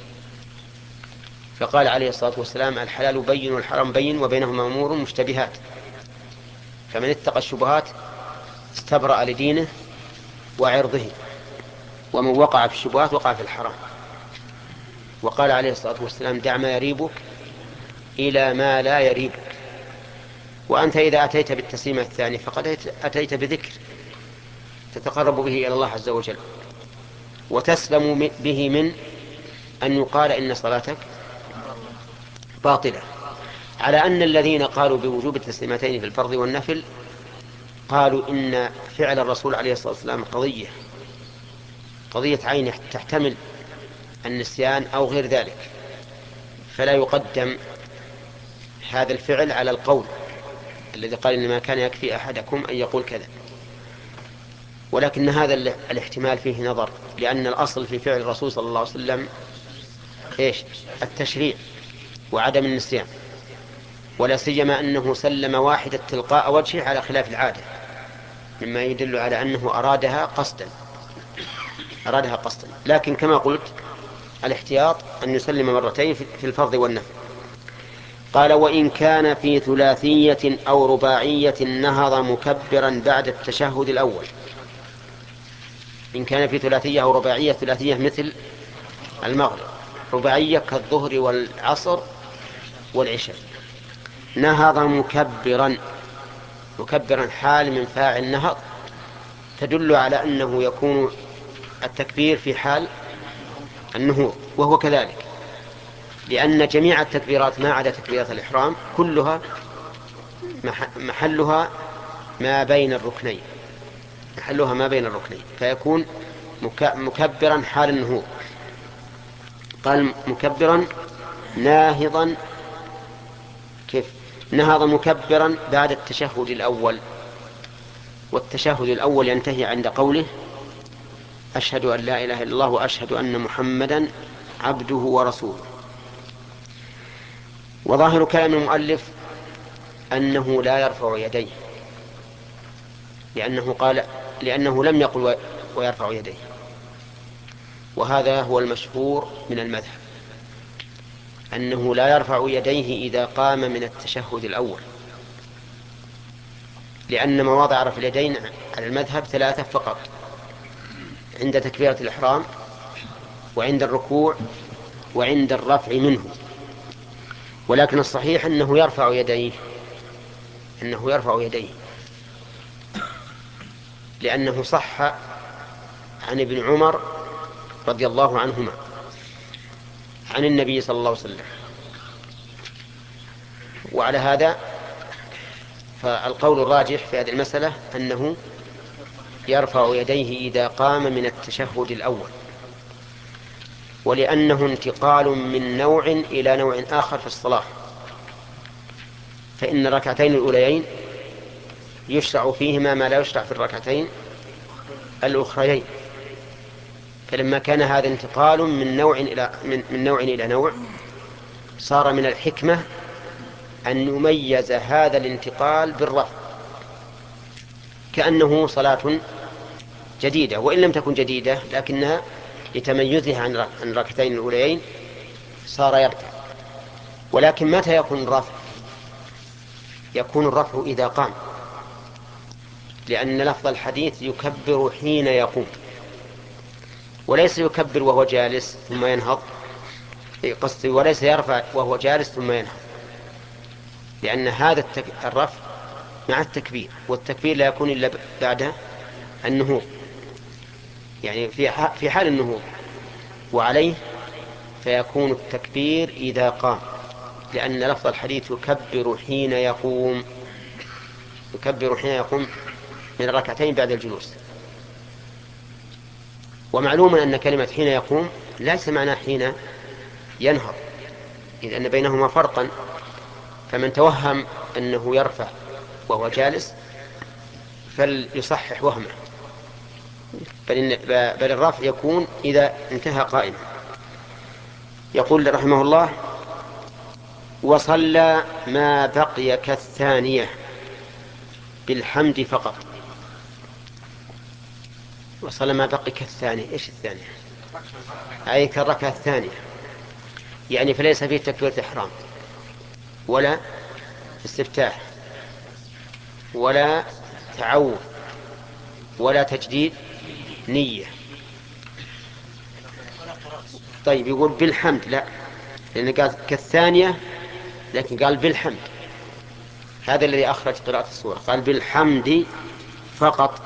فقال عليه الصلاة والسلام الحلال بين والحرام بين وبينهما أمور مشتبهات، فمن اتقى الشبهات استبرأ لدينه وعرضه، ومن وقع في الشبهات وقع في الحرام. وقال عليه الصلاة والسلام دع ما يريبك إلى ما لا يريبك. وأنت إذا أتيت بالتسليمة الثانية فقد أتيت بذكر تتقرب به إلى الله عز وجل، وتسلم به من أن يقال إن صلاتك باطلة. على أن الذين قالوا بوجوب التسليمتين في الفرض والنفل قالوا إن فعل الرسول عليه الصلاة والسلام قضية قضية عين تحتمل النسيان أو غير ذلك، فلا يقدم هذا الفعل على القول الذي قال إنما كان يكفي أحدكم أن يقول كذا. ولكن هذا الاحتمال فيه نظر، لأن الأصل في فعل الرسول صلى الله عليه وسلم إيش؟ التشريع وعدم النسيان، ولا سيما أنه سلم واحدة تلقاء وجهه على خلاف العادة، مما يدل على أنه أرادها قصدا أرادها قصدا لكن كما قلت الاحتياط أن يسلم مرتين في الفرض والنفل. قال وإن كان في ثلاثية أو رباعية نهض مكبرا بعد التشهد الأول. إن كان في ثلاثية أو رباعية، ثلاثية مثل المغرب، رباعية كالظهر والعصر والعشاء. نهض مكبرا، مكبرا حال من فاعل نهض، تدل على أنه يكون التكبير في حال النهوض، وهو كذلك، لأن جميع التكبيرات ما عدا تكبيرة الإحرام كلها محلها ما بين الركنين محلها ما بين الركنين فيكون مكبرا حال النهوض. قال مكبرا ناهضا، كيف؟ نهض مكبرا بعد التشهد الأول، والتشهد الأول ينتهي عند قوله أشهد أن لا إله إلا الله وأشهد أن محمدا عبده ورسوله. وظاهر كلام المؤلف أنه لا يرفع يديه، لأنه قال لأنه لم يقل ويرفع يديه، وهذا هو المشهور من المذهب أنه لا يرفع يديه إذا قام من التشهد الأول، لأن مواضع رفع اليدين على المذهب ثلاثة فقط: عند تكبيرة الإحرام، وعند الركوع، وعند الرفع منه. ولكن الصحيح أنه يرفع يديه أنه يرفع يديه لأنه صح عن ابن عمر رضي الله عنهما عن النبي صلى الله عليه وسلم. وعلى هذا فالقول الراجح في هذه المسألة أنه يرفع يديه إذا قام من التشهد الأول، ولأنه انتقال من نوع إلى نوع آخر في الصلاة، فإن الركعتين الأوليين يشرع فيهما ما لا يشرع في الركعتين الأخريين. فلما كان هذا انتقال من نوع إلى من, من نوع إلى نوع، صار من الحكمة أن يميز هذا الانتقال بالرفع، كأنه صلاة جديدة، وإن لم تكن جديدة لكنها لتميزها عن الركعتين الأوليين صار يرفع. ولكن متى يكون الرفع؟ يكون الرفع إذا قام، لأن لفظ الحديث يكبر حين يقوم، وليس يكبر وهو جالس ثم ينهض، قصدي وليس يرفع وهو جالس ثم ينهض، لأن هذا الرفع مع التكبير، والتكبير لا يكون إلا بعد النهوض، يعني في حال النهوض، وعليه فيكون التكبير إذا قام، لأن لفظ الحديث يكبر حين يقوم، يكبر حين يقوم من الركعتين بعد الجلوس. ومعلوم أن كلمة حين يقوم ليس معنى حين ينهض، إذ أن بينهما فرقا، فمن توهم أنه يرفع وهو جالس فليصحح وهمه، بل, بل الرفع يكون إذا انتهى قائما. يقول رحمه الله: وصلى ما بقي كالثانية بالحمد فقط. وصلى ما بقي كالثانية، إيش الثانية؟ أي كالركعة الثانية، يعني فليس فيه تكبيرة إحرام ولا استفتاح ولا تعوذ ولا تجديد نية. طيب يقول بالحمد، لا، لأنه قال كالثانية لكن قال بالحمد، هذا الذي أخرج قراءة السورة، قال بالحمد فقط.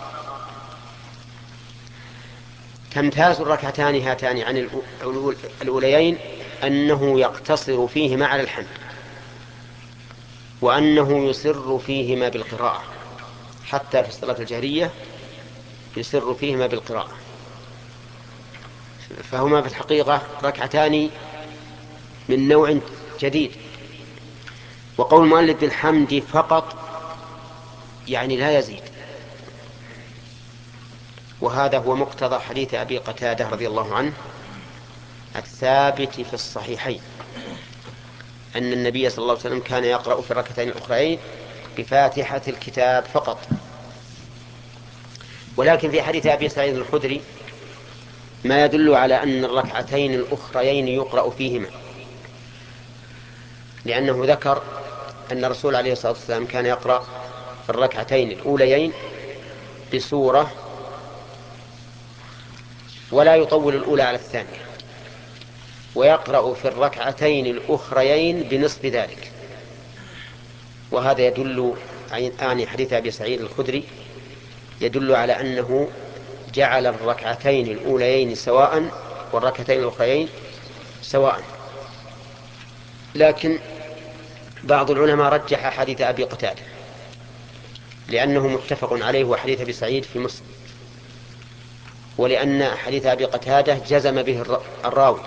تمتاز الركعتان هاتان عن الأوليين أنه يقتصر فيهما على الحمد، وأنه يسر فيهما بالقراءة، حتى في الصلاة الجهرية يسر فيهما بالقراءة، فهما في الحقيقة ركعتان من نوع جديد. وقول المؤلف بالحمد فقط يعني لا يزيد، وهذا هو مقتضى حديث أبي قتادة رضي الله عنه الثابت في الصحيحين، أن النبي صلى الله عليه وسلم كان يقرأ في الركعتين الأخرين بفاتحة الكتاب فقط. ولكن في حديث أبي سعيد الخدري ما يدل على أن الركعتين الأخريين يقرأ فيهما، لأنه ذكر أن الرسول عليه الصلاة والسلام كان يقرأ في الركعتين الأوليين بسورة ولا يطول الأولى على الثانية، ويقرأ في الركعتين الأخريين بنصف ذلك. وهذا يدل عن حديث أبي سعيد الخدري يدل على أنه جعل الركعتين الأوليين سواء والركعتين الأخريين سواء. لكن بعض العلماء رجح حديث أبي قتادة لأنه متفق عليه، وحديث أبي سعيد في مسلم، ولأن حديث أبي قتادة جزم به الراوي،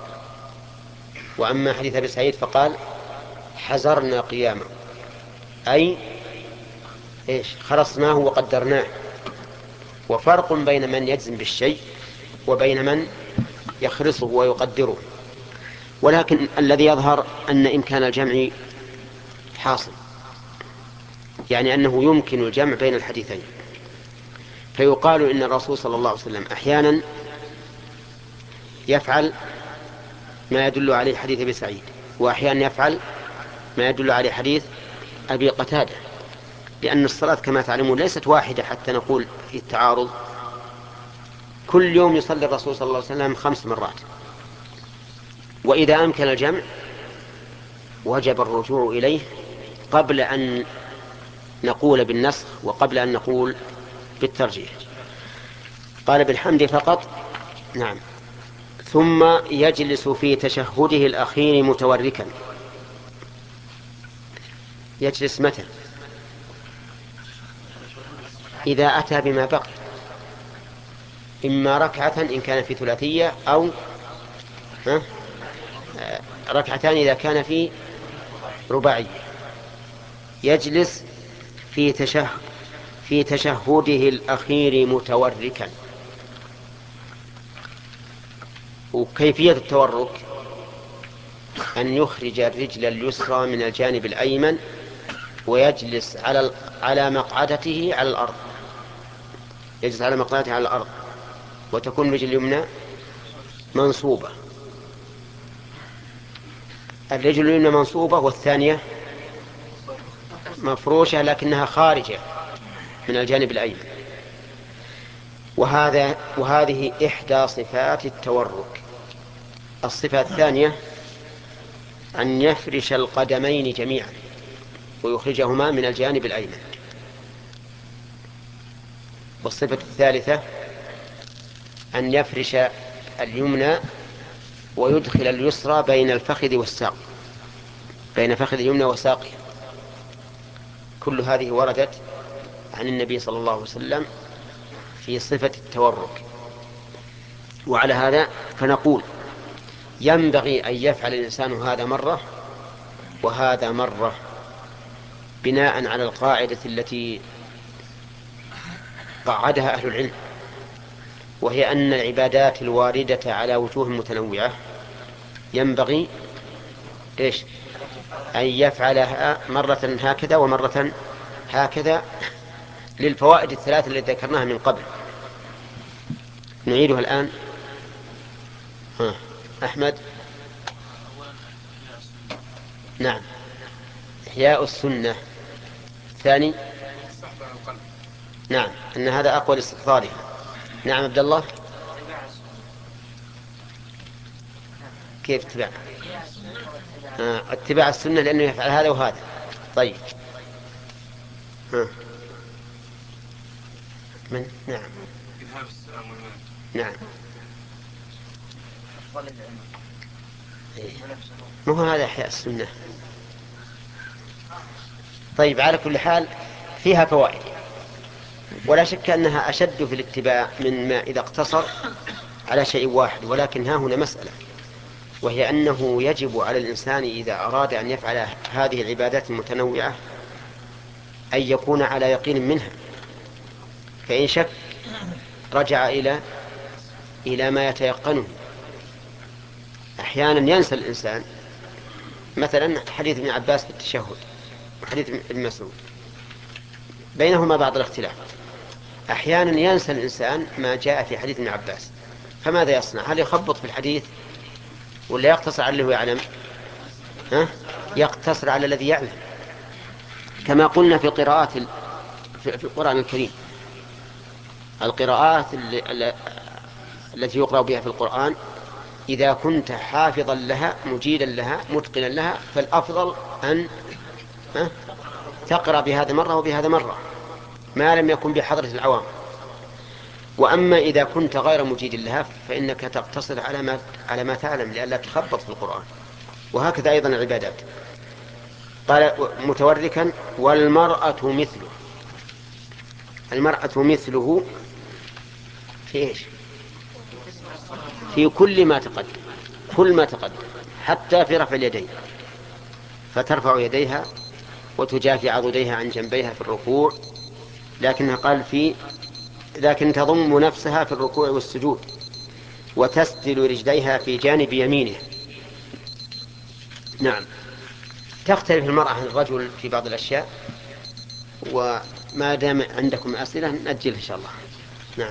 وأما حديث أبي سعيد فقال حزرنا قيامه، أي إيش خرصناه وقدرناه. وفرق بين من يجزم بالشيء وبين من يخرصه ويقدره، ولكن الذي يظهر أن إمكان الجمع حاصل، يعني أنه يمكن الجمع بين الحديثين. فيقال إن الرسول صلى الله عليه وسلم أحيانا يفعل ما يدل عليه حديث أبي سعيد، وأحيانا يفعل ما يدل عليه حديث أبي قتادة، لأن الصلاة كما تعلمون ليست واحدة حتى نقول في التعارض. كل يوم يصلي الرسول صلى الله عليه وسلم خمس مرات، وإذا أمكن الجمع وجب الرجوع إليه قبل أن نقول بالنسخ وقبل أن نقول بالترجيح. قال بالحمد فقط، نعم. ثم يجلس في تشهده الأخير متوركا. يجلس متى؟ إذا أتى بما بقي، إما ركعة إن كان في ثلاثية، أو ها ركعتان إذا كان في رباعية. يجلس في تشه في تشهده الأخير متوركا. وكيفية التورك أن يخرج الرجل اليسرى من الجانب الأيمن ويجلس على على مقعدته على الأرض، يجلس على مقعدته على الأرض، وتكون الرجل اليمنى منصوبة، الرجل اليمنى منصوبة والثانية مفروشة لكنها خارجة من الجانب الأيمن. وهذا وهذه إحدى صفات التورك. الصفة الثانية أن يفرش القدمين جميعا ويخرجهما من الجانب الأيمن. والصفة الثالثة أن يفرش اليمنى ويدخل اليسرى بين الفخذ والساق، بين فخذ اليمنى وساقه. كل هذه وردت عن النبي صلى الله عليه وسلم في صفة التورك. وعلى هذا فنقول ينبغي أن يفعل الإنسان هذا مرة وهذا مرة، بناء على القاعدة التي قعدها أهل العلم، وهي أن العبادات الواردة على وجوه متنوعة ينبغي إيش؟ أن يفعلها مرة هكذا ومرة هكذا، للفوائد الثلاث التي ذكرناها من قبل. نعيدها الآن. ها. أحمد. نعم، إحياء السنة. الثاني نعم أن هذا أقوى لاستحضارها. نعم عبد الله. كيف اتباع؟ آه. اتباع السنة لأنه يفعل هذا وهذا. طيب. ها. من؟ نعم. نعم. إيه. مو هذا إحياء السنة. طيب، على كل حال فيها فوائد، ولا شك أنها أشد في الاتباع من ما إذا اقتصر على شيء واحد. ولكن ها هنا مسألة، وهي أنه يجب على الإنسان إذا أراد أن يفعل هذه العبادات المتنوعة أن يكون على يقين منها، فإن شك رجع إلى إلى ما يتيقنه. أحيانا ينسى الإنسان، مثلا حديث ابن عباس في التشهد وحديث ابن مسعود بينهما بعض الاختلاف. أحيانا ينسى الإنسان ما جاء في حديث ابن عباس، فماذا يصنع؟ هل يخبط في الحديث ولا يقتصر على اللي يعلم؟ ها؟ يقتصر على الذي يعلم، كما قلنا في قراءات في القرآن الكريم. القراءات التي يقرأ بها في القرآن إذا كنت حافظا لها مجيدا لها متقنا لها، فالأفضل أن تقرأ بهذا مرة وبهذا مرة، ما لم يكن بحضرة العوام. وأما إذا كنت غير مجيد لها فإنك تقتصر على ما على ما تعلم لئلا تخبط في القرآن. وهكذا أيضا العبادات. قال متوركا. والمرأة مثله. المرأة مثله في إيش؟ في كل ما تقدم، كل ما تقدم، حتى في رفع اليدين، فترفع يديها وتجافي عضديها عن جنبيها في الركوع، لكنها قال في لكن تضم نفسها في الركوع والسجود، وتسدل رجليها في جانب يمينها. نعم. تختلف المرأة عن الرجل في بعض الأشياء، وما دام عندكم أسئلة نأجل إن شاء الله. نعم.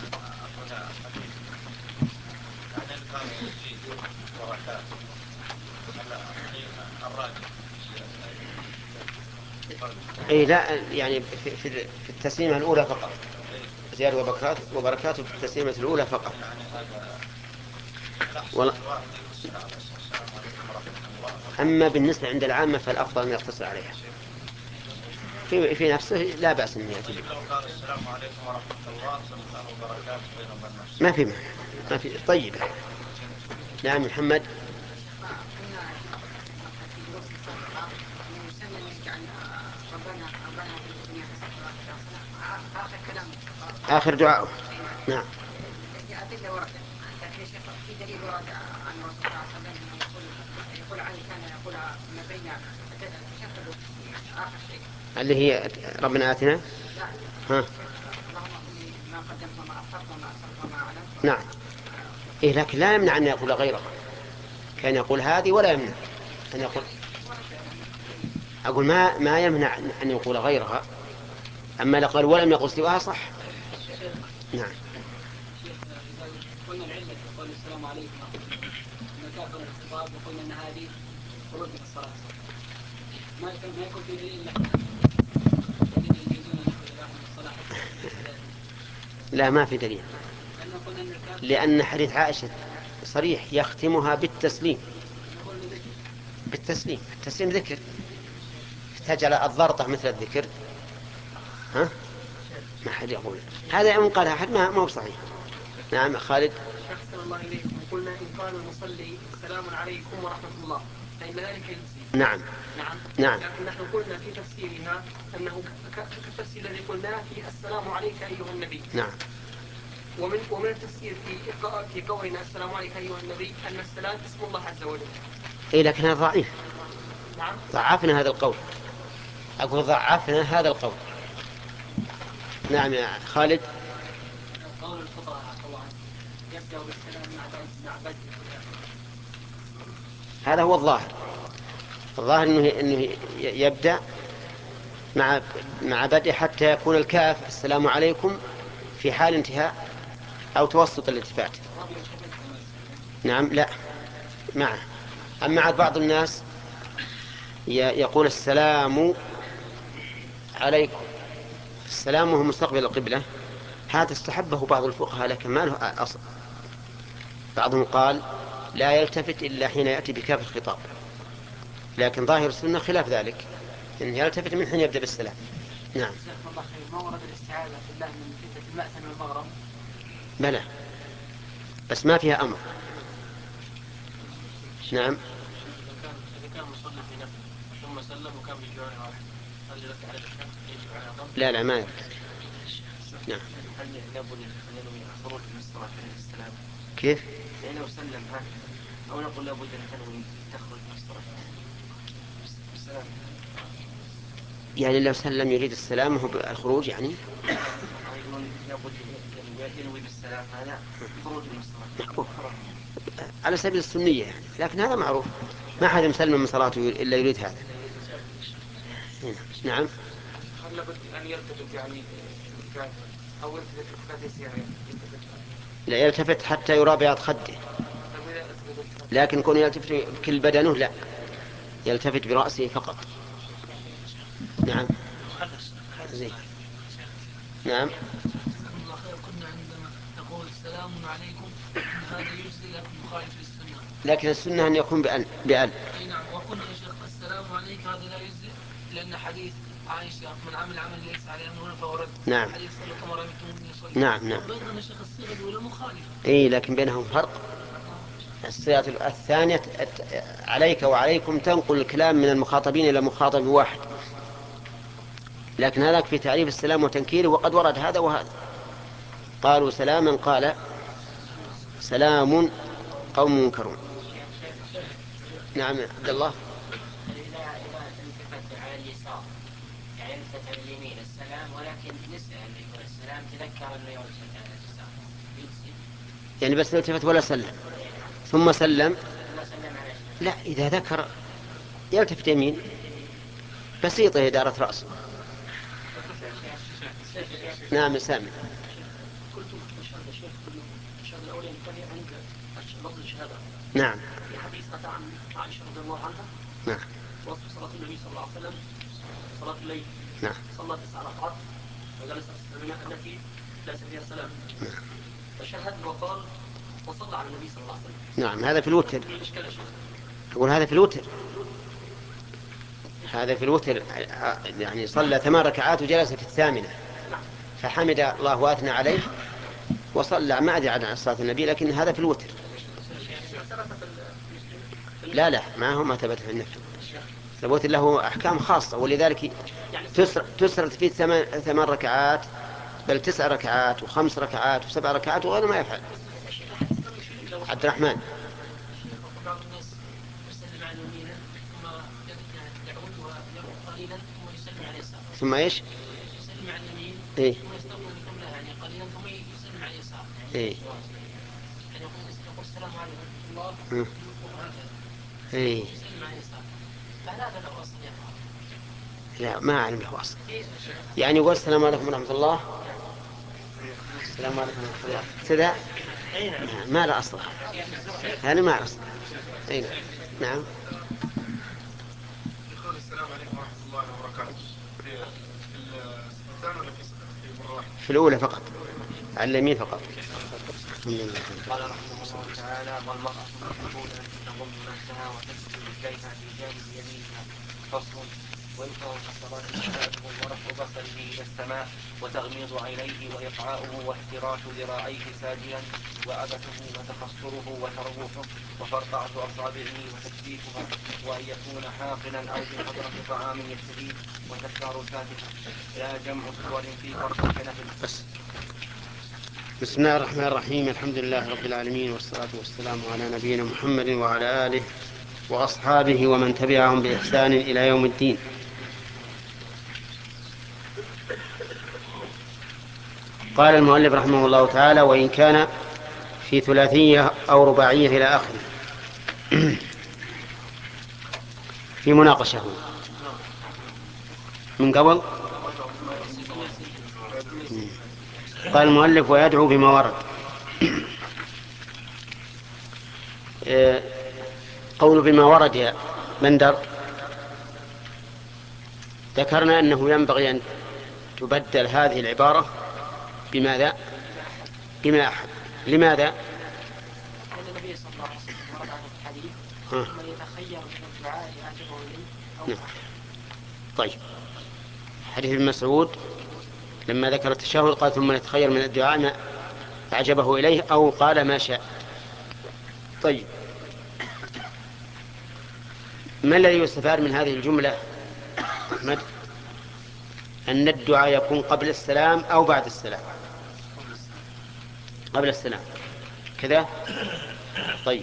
أي لا، يعني في, في, في التسليمة الأولى فقط، زيادة وبركاته وبركاته في التسليمة الأولى فقط. ولا... أما بالنسبة عند العامة فالأفضل أن يقتصر عليها في, في نفسه، لا بأس أن يأتي. ما في ما في طيبة. نعم محمد. آخر دعاء. نعم. اللي هي ربنا آتنا. ها. نعم. إيه لكن لا يمنع أن يقول غيرها، كان يقول هذه ولا يمنع أن يقول، أقول ما ما يمنع أن يقول غيرها، أما لو قال ولم يقل سواها صح. نعم. قلنا العلة في قول السلام عليكم إن كافر الخطاب وقلنا أن هذه خروج من الصلاة، ما ما يكون في دليل إلا لا ما في دليل، لأن حديث عائشة صريح يختمها بالتسليم. بالتسليم، التسليم ذكر، تجعل الضرطة مثل الذكر. ها؟ ما حد يقول هذا يوم قالها أحد ما هو صحيح. نعم خالد. أحسن الله إليكم. قلنا إن قال المصلي السلام عليكم ورحمة الله فإن ذلك يجزي. نعم. نعم. نعم. لكن نحن قلنا في تفسيرها أنه كالتفسير الذي قلناه في السلام عليك أيها النبي. نعم. ومن ومن التفسير في في قولنا السلام عليك أيها النبي أن السلام اسم الله عز وجل. إيه لكن هذا ضعيف. نعم. ضعفنا هذا القول. أقول ضعفنا هذا القول. نعم يا خالد. قول الفقهاء طبعا يبدأ بالسلام مع بدء. هذا هو الظاهر. الظاهر إنه إنه يبدأ مع مع بدء حتى يكون الكاف السلام عليكم في حال انتهاء أو توسط الالتفات. نعم لا معه. أما بعض الناس يقول السلام عليكم، السلام وهو مستقبل القبلة، هذا استحبه بعض الفقهاء لكن ما له أصل. بعضهم قال لا يلتفت إلا حين يأتي بكاف الخطاب، لكن ظاهر السنة خلاف ذلك، إن يلتفت من حين يبدأ بالسلام. نعم. ما ورد الاستعاذة بالله من فتنة المأثم والمغرم؟ بلى، بس ما فيها أمر. نعم. إذا كان مصلي في نفسه ثم سلم وكان بجوار واحد هل يرد على الشك يجب على ضم؟ لا لا ما يرد. نعم. هل لابد أن ينوي خروج من الصلاة عليه السلام؟ كيف؟ لأنه سلم هكذا، أو نقول لابد أن تنوي تخرج من الصلاة بالسلام؟ يعني لو سلم يريد السلام وهو الخروج يعني؟ يقولون لابد أن ينوي بالسلام هذا خروج من الصلاة. محبوب على سبيل السنية يعني، لكن هذا معروف، ما حد مسلم من صلاته إلا يريد هذا. نعم. هل لابد أن يلتفت يعني أو يلتفت التفات يعني؟ لا يلتفت حتى يرى بياض خده، لكن كون يلتفت بكل بدنه لا، يلتفت برأسه فقط. نعم. زين. نعم. كنا عندما نقول السلام عليكم هذا يجزي لكن مخالف للسنة. لكن السنة أن يكون بأل بأل. أي نعم. وقلنا يا شيخ السلام عليك هذا لا يجزي لأن حديث عائشة من عمل عمل ليس عليه أمر فهو رد. نعم. حديث صلى كما رأيتموني يصلي. نعم نعم. وأيضا يا شيخ الصيغة الأولى مخالفة. إيه لكن بينهم فرق. الصيغة الثانية عليك وعليكم تنقل الكلام من المخاطبين إلى مخاطب واحد، لكن هذاك في تعريف السلام وتنكيره، وقد ورد هذا وهذا. قالوا سلاما قال سلام قوم منكرون. نعم عبد الله. إذا إذا التفت على اليسار يعني التفت على اليمين السلام، ولكن نسأل أن يقول السلام تذكر أنه يلتفت على اليسار يجزي. يعني بس التفت ولا سلم ثم سلم؟ لا إذا ذكر يلتفت يمين بسيطة إدارة رأسه. نعم سامي. قلت الشهادة شيخ الشهادة الأولى ينتهي عند لفظ الشهادة. نعم. في حديث أتى عن عائشة رضي الله عنها. نعم. وصف صلاة النبي صلى الله عليه وسلم صلاة الليل. نعم. صلى تسع ركعات وجلس في التي ليس فيها سلام. نعم. فشهد وقال وصلى على النبي صلى الله عليه وسلم. نعم هذا في الوتر. أقول هذا في الوتر. هذا في الوتر يعني صلى ثمان ركعات وجلس في الثامنة فحمد الله واثنى عليه وصلى. ما أدري عن صلاة النبي لكن هذا في الوتر. لا لا ما هو ما ثبت في النفل. الوتر له أحكام خاصة ولذلك تسرد فيه ثمان ثمان ركعات بل تسع ركعات وخمس ركعات وسبع ركعات وغير ما يفعل. عبد الرحمن. بعض الناس يسلم على اليمين ثم قليلا ثم يسلم على اليسار. ثم ايش؟ يسلم على اليمين ايه ثم يستغفر القبلة يعني قليلا ثم يسلم على اليسار. ايه يعني يقول يقول السلام عليكم ورحمة الله ها. وهكذا. ايه يسلم على اليسار. فهل هذا له أصل يا أخوان؟ لا ما أعلم له أصل. يعني يقول السلام عليكم ورحمة الله. السلام عليكم ورحمة الله كذا ما له أصل. هذا ما له أصل. أي نعم. يقول السلام عليكم ورحمة الله وبركاته في الثاني ولا في مرة واحدة؟ في الأولى فقط على اليمين فقط. قال رحمه الله تعالى: والمرأة مأمورة أن تضم نفسها وتسجد رجليها في جانب يمينها. فصل: ويكره في الصلاة التهاجم ورفع بصره إلى السماء وتغميض عينيه وإقعاؤه وافتراش ذراعيه ساجدا وعبثه وتخصره وتروحه وفرقعة أصابعه وتكبيكها وأن يكون حاقنا أو بحضرة طعام يستفيد وتكرار الفاتحة لا جمع صور في فرق كنفل. بس. بسم الله الرحمن الرحيم. الحمد لله رب العالمين والصلاة والسلام على نبينا محمد وعلى آله وأصحابه ومن تبعهم بإحسان إلى يوم الدين. قال المؤلف رحمه الله تعالى: وإن كان في ثلاثية أو رباعية إلى آخره. في مناقشة من قبل. قال المؤلف: ويدعو بما ورد. قول بما ورد يا بندر، ذكرنا أنه ينبغي أن تبدل هذه العبارة بماذا؟ بما أحد. لماذا؟ لأن النبي صلى الله عليه وسلم ورد عنه الحديث ثم يتخير من الدعاء يعجبه إليه أو نعم. طيب، حديث ابن مسعود لما ذكر التشهد قال: ثم يتخير من الدعاء ما أعجبه إليه أو قال ما شاء. طيب، ما الذي يستفاد من هذه الجملة أحمد؟ أن الدعاء يكون قبل السلام أو بعد السلام؟ قبل السلام كذا. طيب،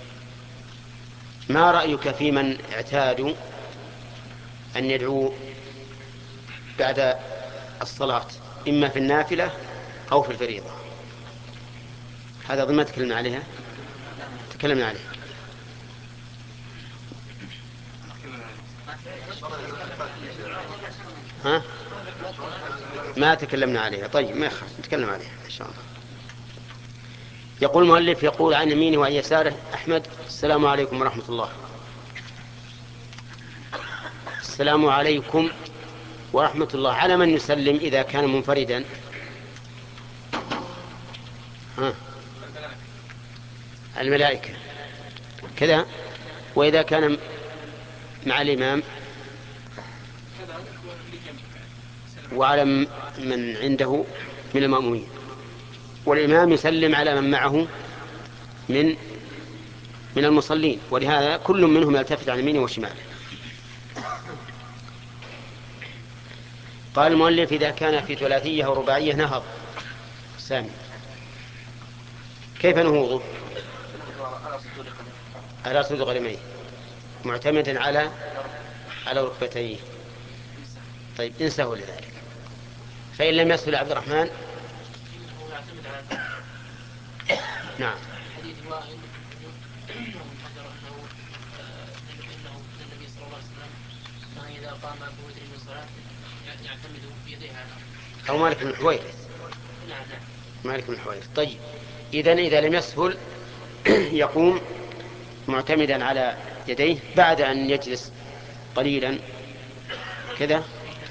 ما رأيك في من اعتادوا أن يدعو بعد الصلاة إما في النافلة أو في الفريضة؟ هذا ضمن تكلمنا عليها تكلمنا عليها ها؟ ما تكلمنا عليها. طيب، ما يخالف نتكلم عليها إن شاء الله. يقول المؤلف: يقول عن يمينه وعن يساره أحمد: السلام عليكم ورحمة الله. السلام عليكم ورحمة الله. على من يسلم إذا كان منفردا؟ ها؟ الملائكة كذا. وإذا كان مع الإمام وعلى من عنده من المأمومين، والإمام يسلم على من معه من من المصلين، ولهذا كل منهم يلتفت عن يمينه وشماله. قال المؤلف: إذا كان في ثلاثية أو رباعية نهض. سامي، كيف نهوضه؟ على صدق قدميه معتمدا على على ركبتيه. طيب، انسه لذلك. فإن لم يسهل عبد الرحمن نعم. حديث وائل انه قدر انه انه النبي صلى الله عليه وسلم كان اذا قام بوتر من صلاته يعتمد بيديه على أو مالك بن الحويرث. نعم نعم مالك بن الحويرث. طيب، إذن إذا لم يسهل يقوم معتمدا على يديه بعد أن يجلس قليلا كذا،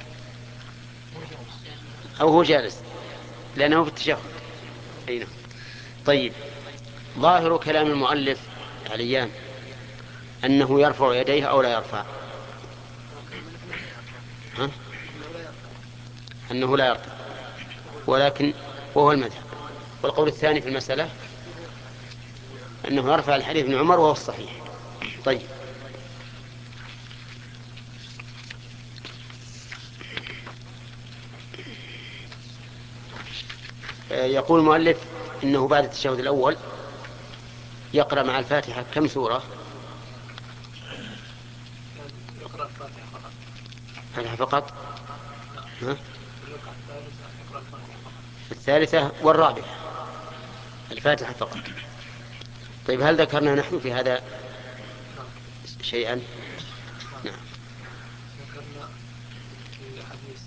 أو هو جالس لأنه في التشهد. أين؟ طيب، ظاهر كلام المؤلف عليان أنه يرفع يديه أو لا يرفع؟ ها؟ أنه لا يرفع، ولكن وهو المذهب. والقول الثاني في المسألة أنه يرفع الحديث ابن عمر وهو الصحيح. طيب، يقول المؤلف إنه بعد التشهد الأول يقرأ مع الفاتحة كم سورة؟ يقرأ الفاتحة فقط. فاتحة فقط؟ ها؟ الثالثة والرابعة الفاتحة فقط. طيب هل ذكرنا نحن في هذا شيئا؟ نعم. ذكرنا في حديث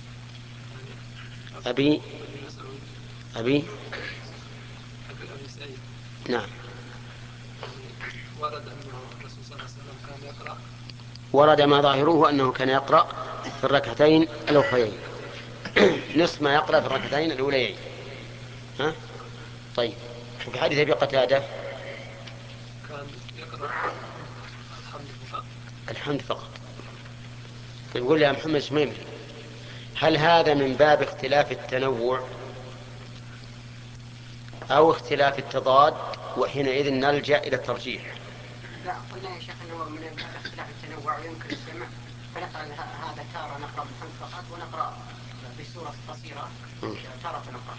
أبي أبي أبي سعيد نعم. ورد أنه الرسول صلى الله عليه وسلم كان يقرأ ورد ما ظاهره أنه كان يقرأ في الركعتين الأخريين نصف ما يقرأ في الركعتين الأوليين. ها؟ طيب وفي حديث أبي قتادة كان يقرأ الحمد فقط. الحمد فقط. طيب قول لي يا محمد شميمري، هل هذا من باب اختلاف التنوع أو اختلاف التضاد وحينئذ نلجأ إلى الترجيح؟ لا قلنا يا شيخ أنه من باب اختلاف التنوع ويمكن السمع، فنقرأ هذا تارة نقرأ بالحمد فقط ونقرأ بسورة قصيرة تارة نقرأ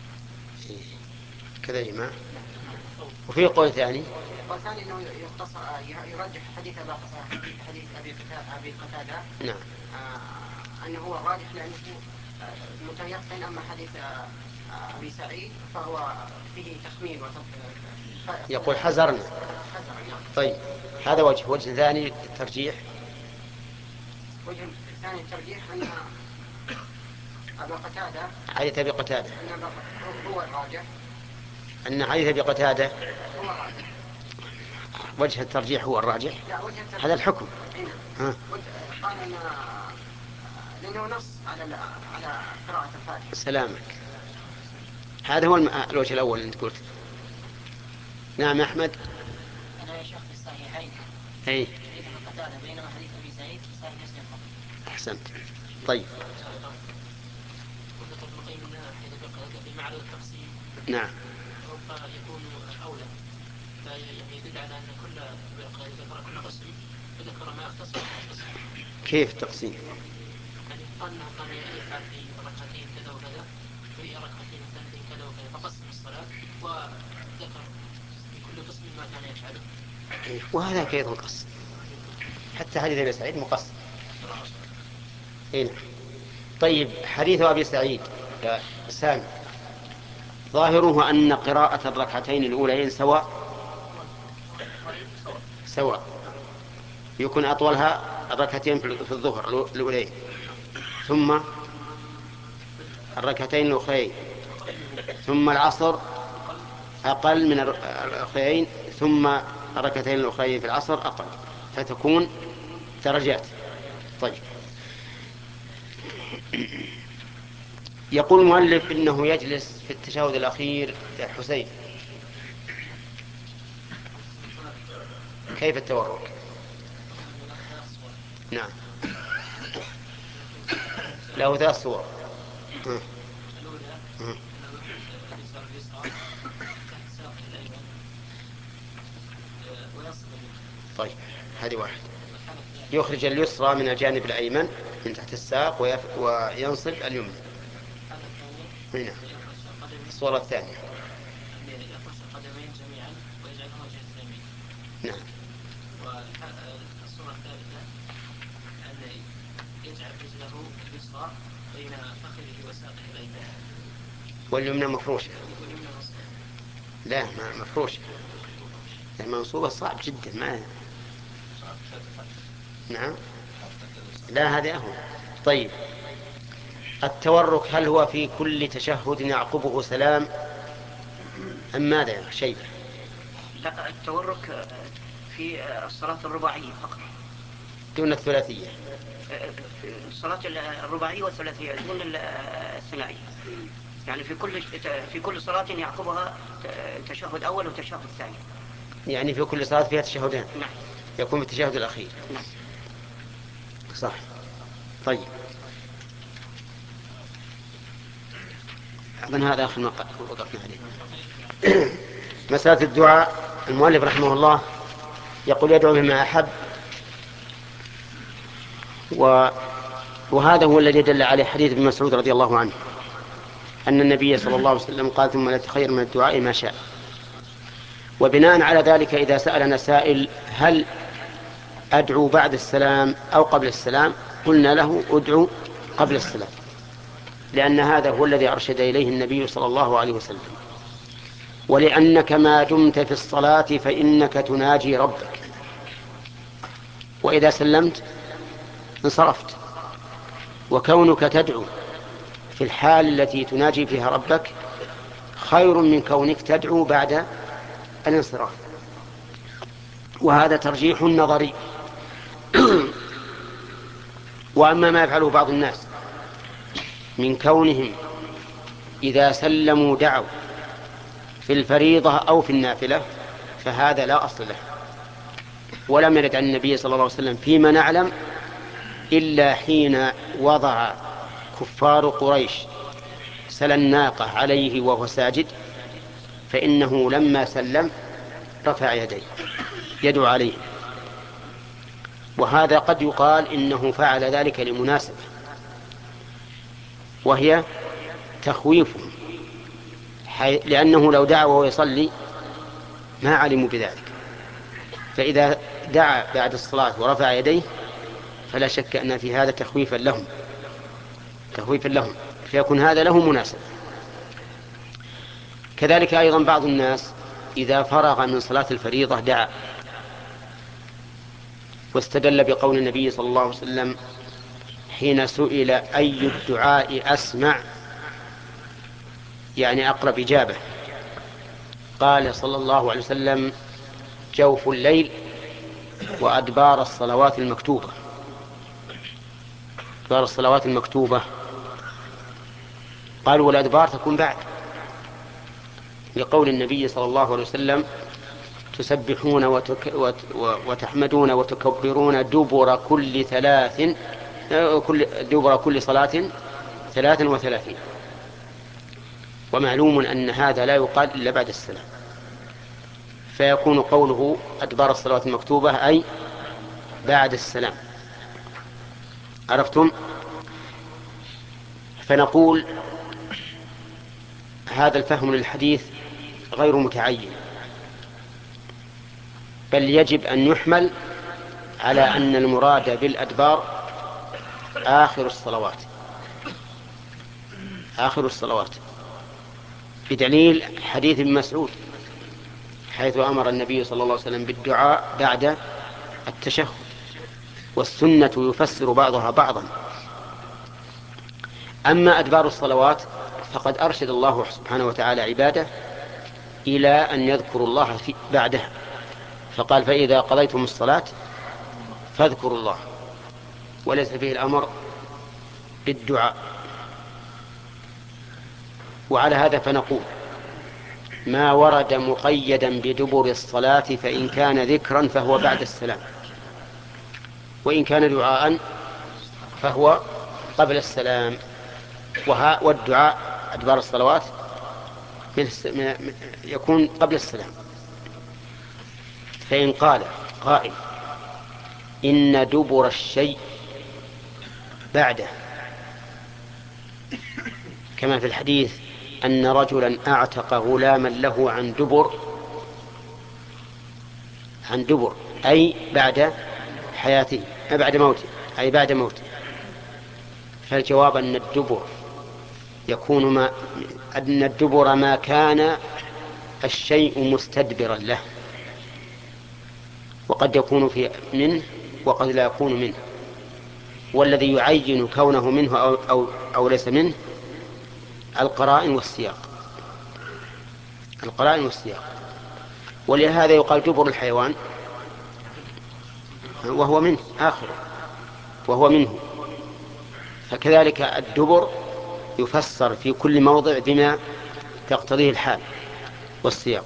كذا يا جماعة. وفي قول ثاني قول ثاني أنه يختصر يرجح حديث حديث أبي قتادة نعم آه أنه هو الراجح لأنه متيقن. أما حديث أبي سعيد فهو فيه تخمين وتفصيل. يقول حذرنا. طيب هذا وجه. وجه ثاني الترجيح. وجه ثاني الترجيح أن أبا قتادة حديث أبي قتادة أن هو الراجح أن حديث أبي قتادة هو الراجح. وجه الترجيح هو الراجح. لا وجه الترجيح هذا الحكم. ها. قال أن لأنه نص على على قراءة الفاتحة. سلامك. هذا هو الوجه الأول اللي أنت قلت. نعم أحمد. أنا يا شيخ في الصحيحين. أي. حديث أبي قتادة بينما حديث أبي سعيد في صحيح مسلم فقط. أحسنت. طيب. وذكر ابن القيم أنها في معرض التقسيم. نعم. يكون أولى. يعني يدل على أن كل يقرأ كل قسم يذكر ما يختص بالقسم. كيف التقسيم؟ يعني قال أنه كان يفعل في ركعتين كذا وكذا في ركعتين ثلاثين كذا وكذا فقسم الصلاة وذكر في كل قسم ما كان يفعله. وهذا كيف مقسم؟ حتى حديث أبي سعيد مقسم. هنا. طيب حديث أبي سعيد يا سامي ظاهره أن قراءة الركعتين الأولين سواء سواء يكون أطولها الركعتين في الظهر الأولين ثم الركعتين الأخرين ثم العصر أقل من الأخرين ثم الركعتين الأخرين في العصر أقل فتكون درجات. طيب يقول المؤلف إنه يجلس في التشهد الأخير يا حسين. كيف التورك؟ نعم له ثلاث صور. طيب هذه واحد. يخرج اليسرى من الجانب الأيمن من تحت الساق وينصب اليمنى. هنا الصورة الثانية. نعم. والصورة الثالثة أن يجعل رجله اليسرى بين فخذه وساقه الأيمن. واليمنى مفروشة. لا ما مفروشة. المنصوبة صعب جدا ما. نعم. لا هذا هو. طيب التورك هل هو في كل تشهد يعقبه سلام أم ماذا يا شيخ؟ لا التورك في الصلاة الرباعية فقط دون الثلاثية. الصلاة الرباعية والثلاثية دون الثنائية. يعني في كل في كل صلاة يعقبها تشهد أول وتشهد ثاني. يعني في كل صلاة فيها تشهدان. نعم. يكون في التشهد الأخير. نعم. صح. طيب أظن هذا آخر ما وقفنا عليه. مسألة الدعاء المؤلف رحمه الله يقول يدعو بما أحب و... وهذا هو الذي دل عليه حديث ابن مسعود رضي الله عنه أن النبي صلى الله عليه وسلم قال ثم لا تخير من الدعاء ما شاء. وبناء على ذلك إذا سألنا سائل هل أدعو بعد السلام أو قبل السلام، قلنا له أدعو قبل السلام، لأن هذا هو الذي أرشد إليه النبي صلى الله عليه وسلم. ولأنك ما دمت في الصلاة فإنك تناجي ربك، وإذا سلمت انصرفت. وكونك تدعو في الحال التي تناجي فيها ربك خير من كونك تدعو بعد الانصراف، وهذا ترجيح نظري. وأما ما يفعله بعض الناس من كونهم إذا سلموا دعوا في الفريضة أو في النافلة فهذا لا أصل له، ولم يرد عن النبي صلى الله عليه وسلم فيما نعلم إلا حين وضع كفار قريش سل الناقة عليه وهو ساجد، فإنه لما سلم رفع يديه يدعو عليه، وهذا قد يقال إنه فعل ذلك لمناسبة، وهي تخويفهم، لأنه لو دعا وهو يصلي ما علموا بذلك، فإذا دعا بعد الصلاة ورفع يديه فلا شك أن في هذا تخويفا لهم تخويفا لهم فيكون هذا له مناسبة. كذلك أيضا بعض الناس إذا فرغ من صلاة الفريضة دعا، واستدل بقول النبي صلى الله عليه وسلم حين سئل أي الدعاء أسمع، يعني أقرب إجابة، قال صلى الله عليه وسلم جوف الليل وأدبار الصلوات المكتوبة. أدبار الصلوات المكتوبة قالوا والأدبار تكون بعد، لقول النبي صلى الله عليه وسلم تسبحون وتك وتحمدون وتكبرون دبر كل ثلاث كل دبر كل صلاة ثلاثا وثلاثين. ومعلوم أن هذا لا يقال إلا بعد السلام، فيكون قوله أدبار الصلوات المكتوبة أي بعد السلام. عرفتم؟ فنقول هذا الفهم للحديث غير متعين، بل يجب أن يحمل على أن المراد بالأدبار آخر الصلوات آخر الصلوات بدليل حديث ابن مسعود حيث أمر النبي صلى الله عليه وسلم بالدعاء بعد التشهد، والسنة يفسر بعضها بعضا. أما أدبار الصلوات فقد أرشد الله سبحانه وتعالى عباده إلى أن يذكروا الله في بعدها، فقال فإذا قضيتم الصلاة فاذكروا الله، وليس فيه الأمر بالدعاء. وعلى هذا فنقول ما ورد مقيدا بدبر الصلاة فإن كان ذكرا فهو بعد السلام، وإن كان دعاء فهو قبل السلام. والدعاء أدبار الصلوات يكون قبل السلام. فإن قال قائل إن دبر الشيء بعده، كما في الحديث أن رجلا أعتق غلاما له عن دبر عن دبر أي بعد حياته بعد موته أي بعد موته، فالجواب أن الدبر يكون ما أن الدبر ما كان الشيء مستدبرا له، وقد يكون في منه وقد لا يكون منه، والذي يعين كونه منه أو, أو, أو ليس منه القرائن والسياق القرائن والسياق ولهذا يقال دبر الحيوان وهو منه آخر وهو منه، فكذلك الدبر يفسر في كل موضع بما تقتضيه الحال والسياق.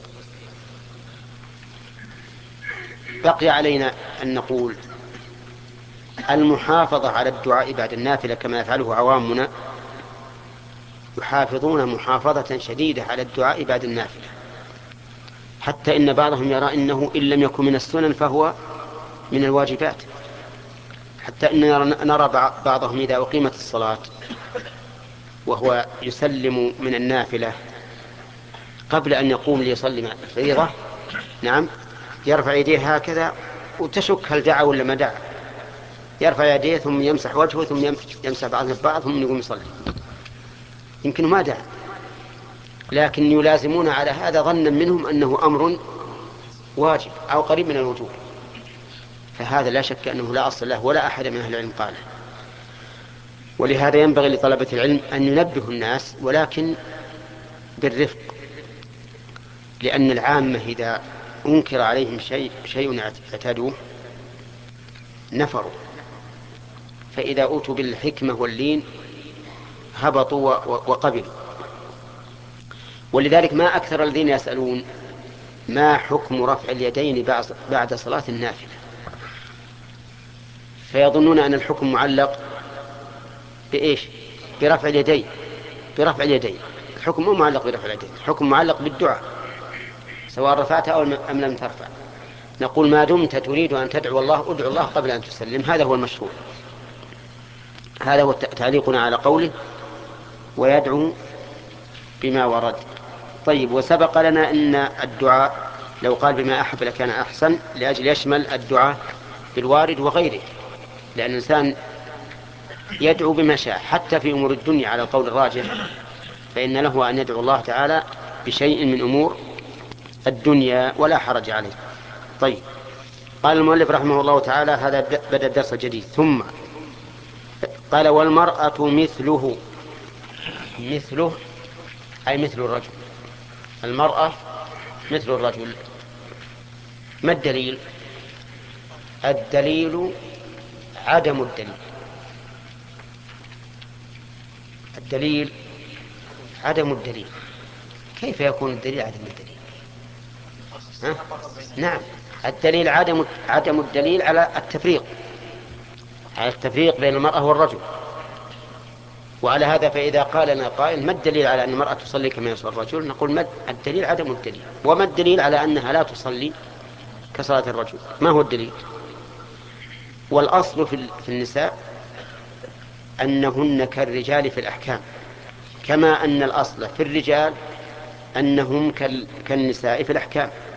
بقي علينا أن نقول المحافظة على الدعاء بعد النافلة كما يفعله عوامنا، يحافظون محافظة شديدة على الدعاء بعد النافلة، حتى إن بعضهم يرى إنه إن لم يكن من السنن فهو من الواجبات، حتى إننا نرى بعضهم إذا أقيمت الصلاة وهو يسلم من النافلة قبل أن يقوم ليصلي مع الفريضة، نعم، يرفع يديه هكذا وتشك هل دعا ولا ما دعا، يرفع يديه ثم يمسح وجهه ثم يمسح بعضها ببعض ثم يقوم يصلي، يمكن ما دعا، لكن يلازمون على هذا ظنا منهم أنه أمر واجب أو قريب من الوجوب، فهذا لا شك أنه لا أصل له ولا أحد من أهل العلم قاله. ولهذا ينبغي لطلبة العلم أن ينبهوا الناس ولكن بالرفق، لأن العامة إذا أنكر عليهم شيء شيء اعتادوه نفروا، فإذا أوتوا بالحكمة واللين هبطوا وقبلوا. ولذلك ما أكثر الذين يسألون ما حكم رفع اليدين بعد صلاة النافلة، فيظنون أن الحكم معلق بإيش؟ برفع اليدين. برفع اليدين الحكم مو معلق برفع اليدين، الحكم معلق بالدعاء سواء رفعتها أو أم لم ترفع. نقول ما دمت تريد أن تدعو الله ادعو الله قبل أن تسلم، هذا هو المشروع. هذا هو تعليقنا على قوله ويدعو بما ورد. طيب، وسبق لنا أن الدعاء لو قال بما أحب لكان أحسن، لأجل يشمل الدعاء بالوارد وغيره، لأن الإنسان يدعو بما شاء حتى في أمور الدنيا على القول الراجح، فإن له أن يدعو الله تعالى بشيء من أمور الدنيا ولا حرج عليه. طيب، قال المؤلف رحمه الله تعالى هذا بدأ الدرس الجديد. ثم قال والمرأة مثله. مثله أي مثل الرجل، المرأة مثل الرجل. ما الدليل؟ الدليل عدم الدليل. الدليل عدم الدليل. كيف يكون الدليل عدم الدليل؟ ها؟ نعم، الدليل عدم عدم الدليل على التفريق، على التفريق بين المرأة والرجل. وعلى هذا فإذا قال لنا قائل ما الدليل على أن المرأة تصلي كما يصلي الرجل؟ نقول ما الدليل عدم الدليل. وما الدليل على أنها لا تصلي كصلاة الرجل؟ ما هو الدليل؟ والأصل في النساء أنهن كالرجال في الأحكام، كما أن الأصل في الرجال أنهم كالنساء في الأحكام.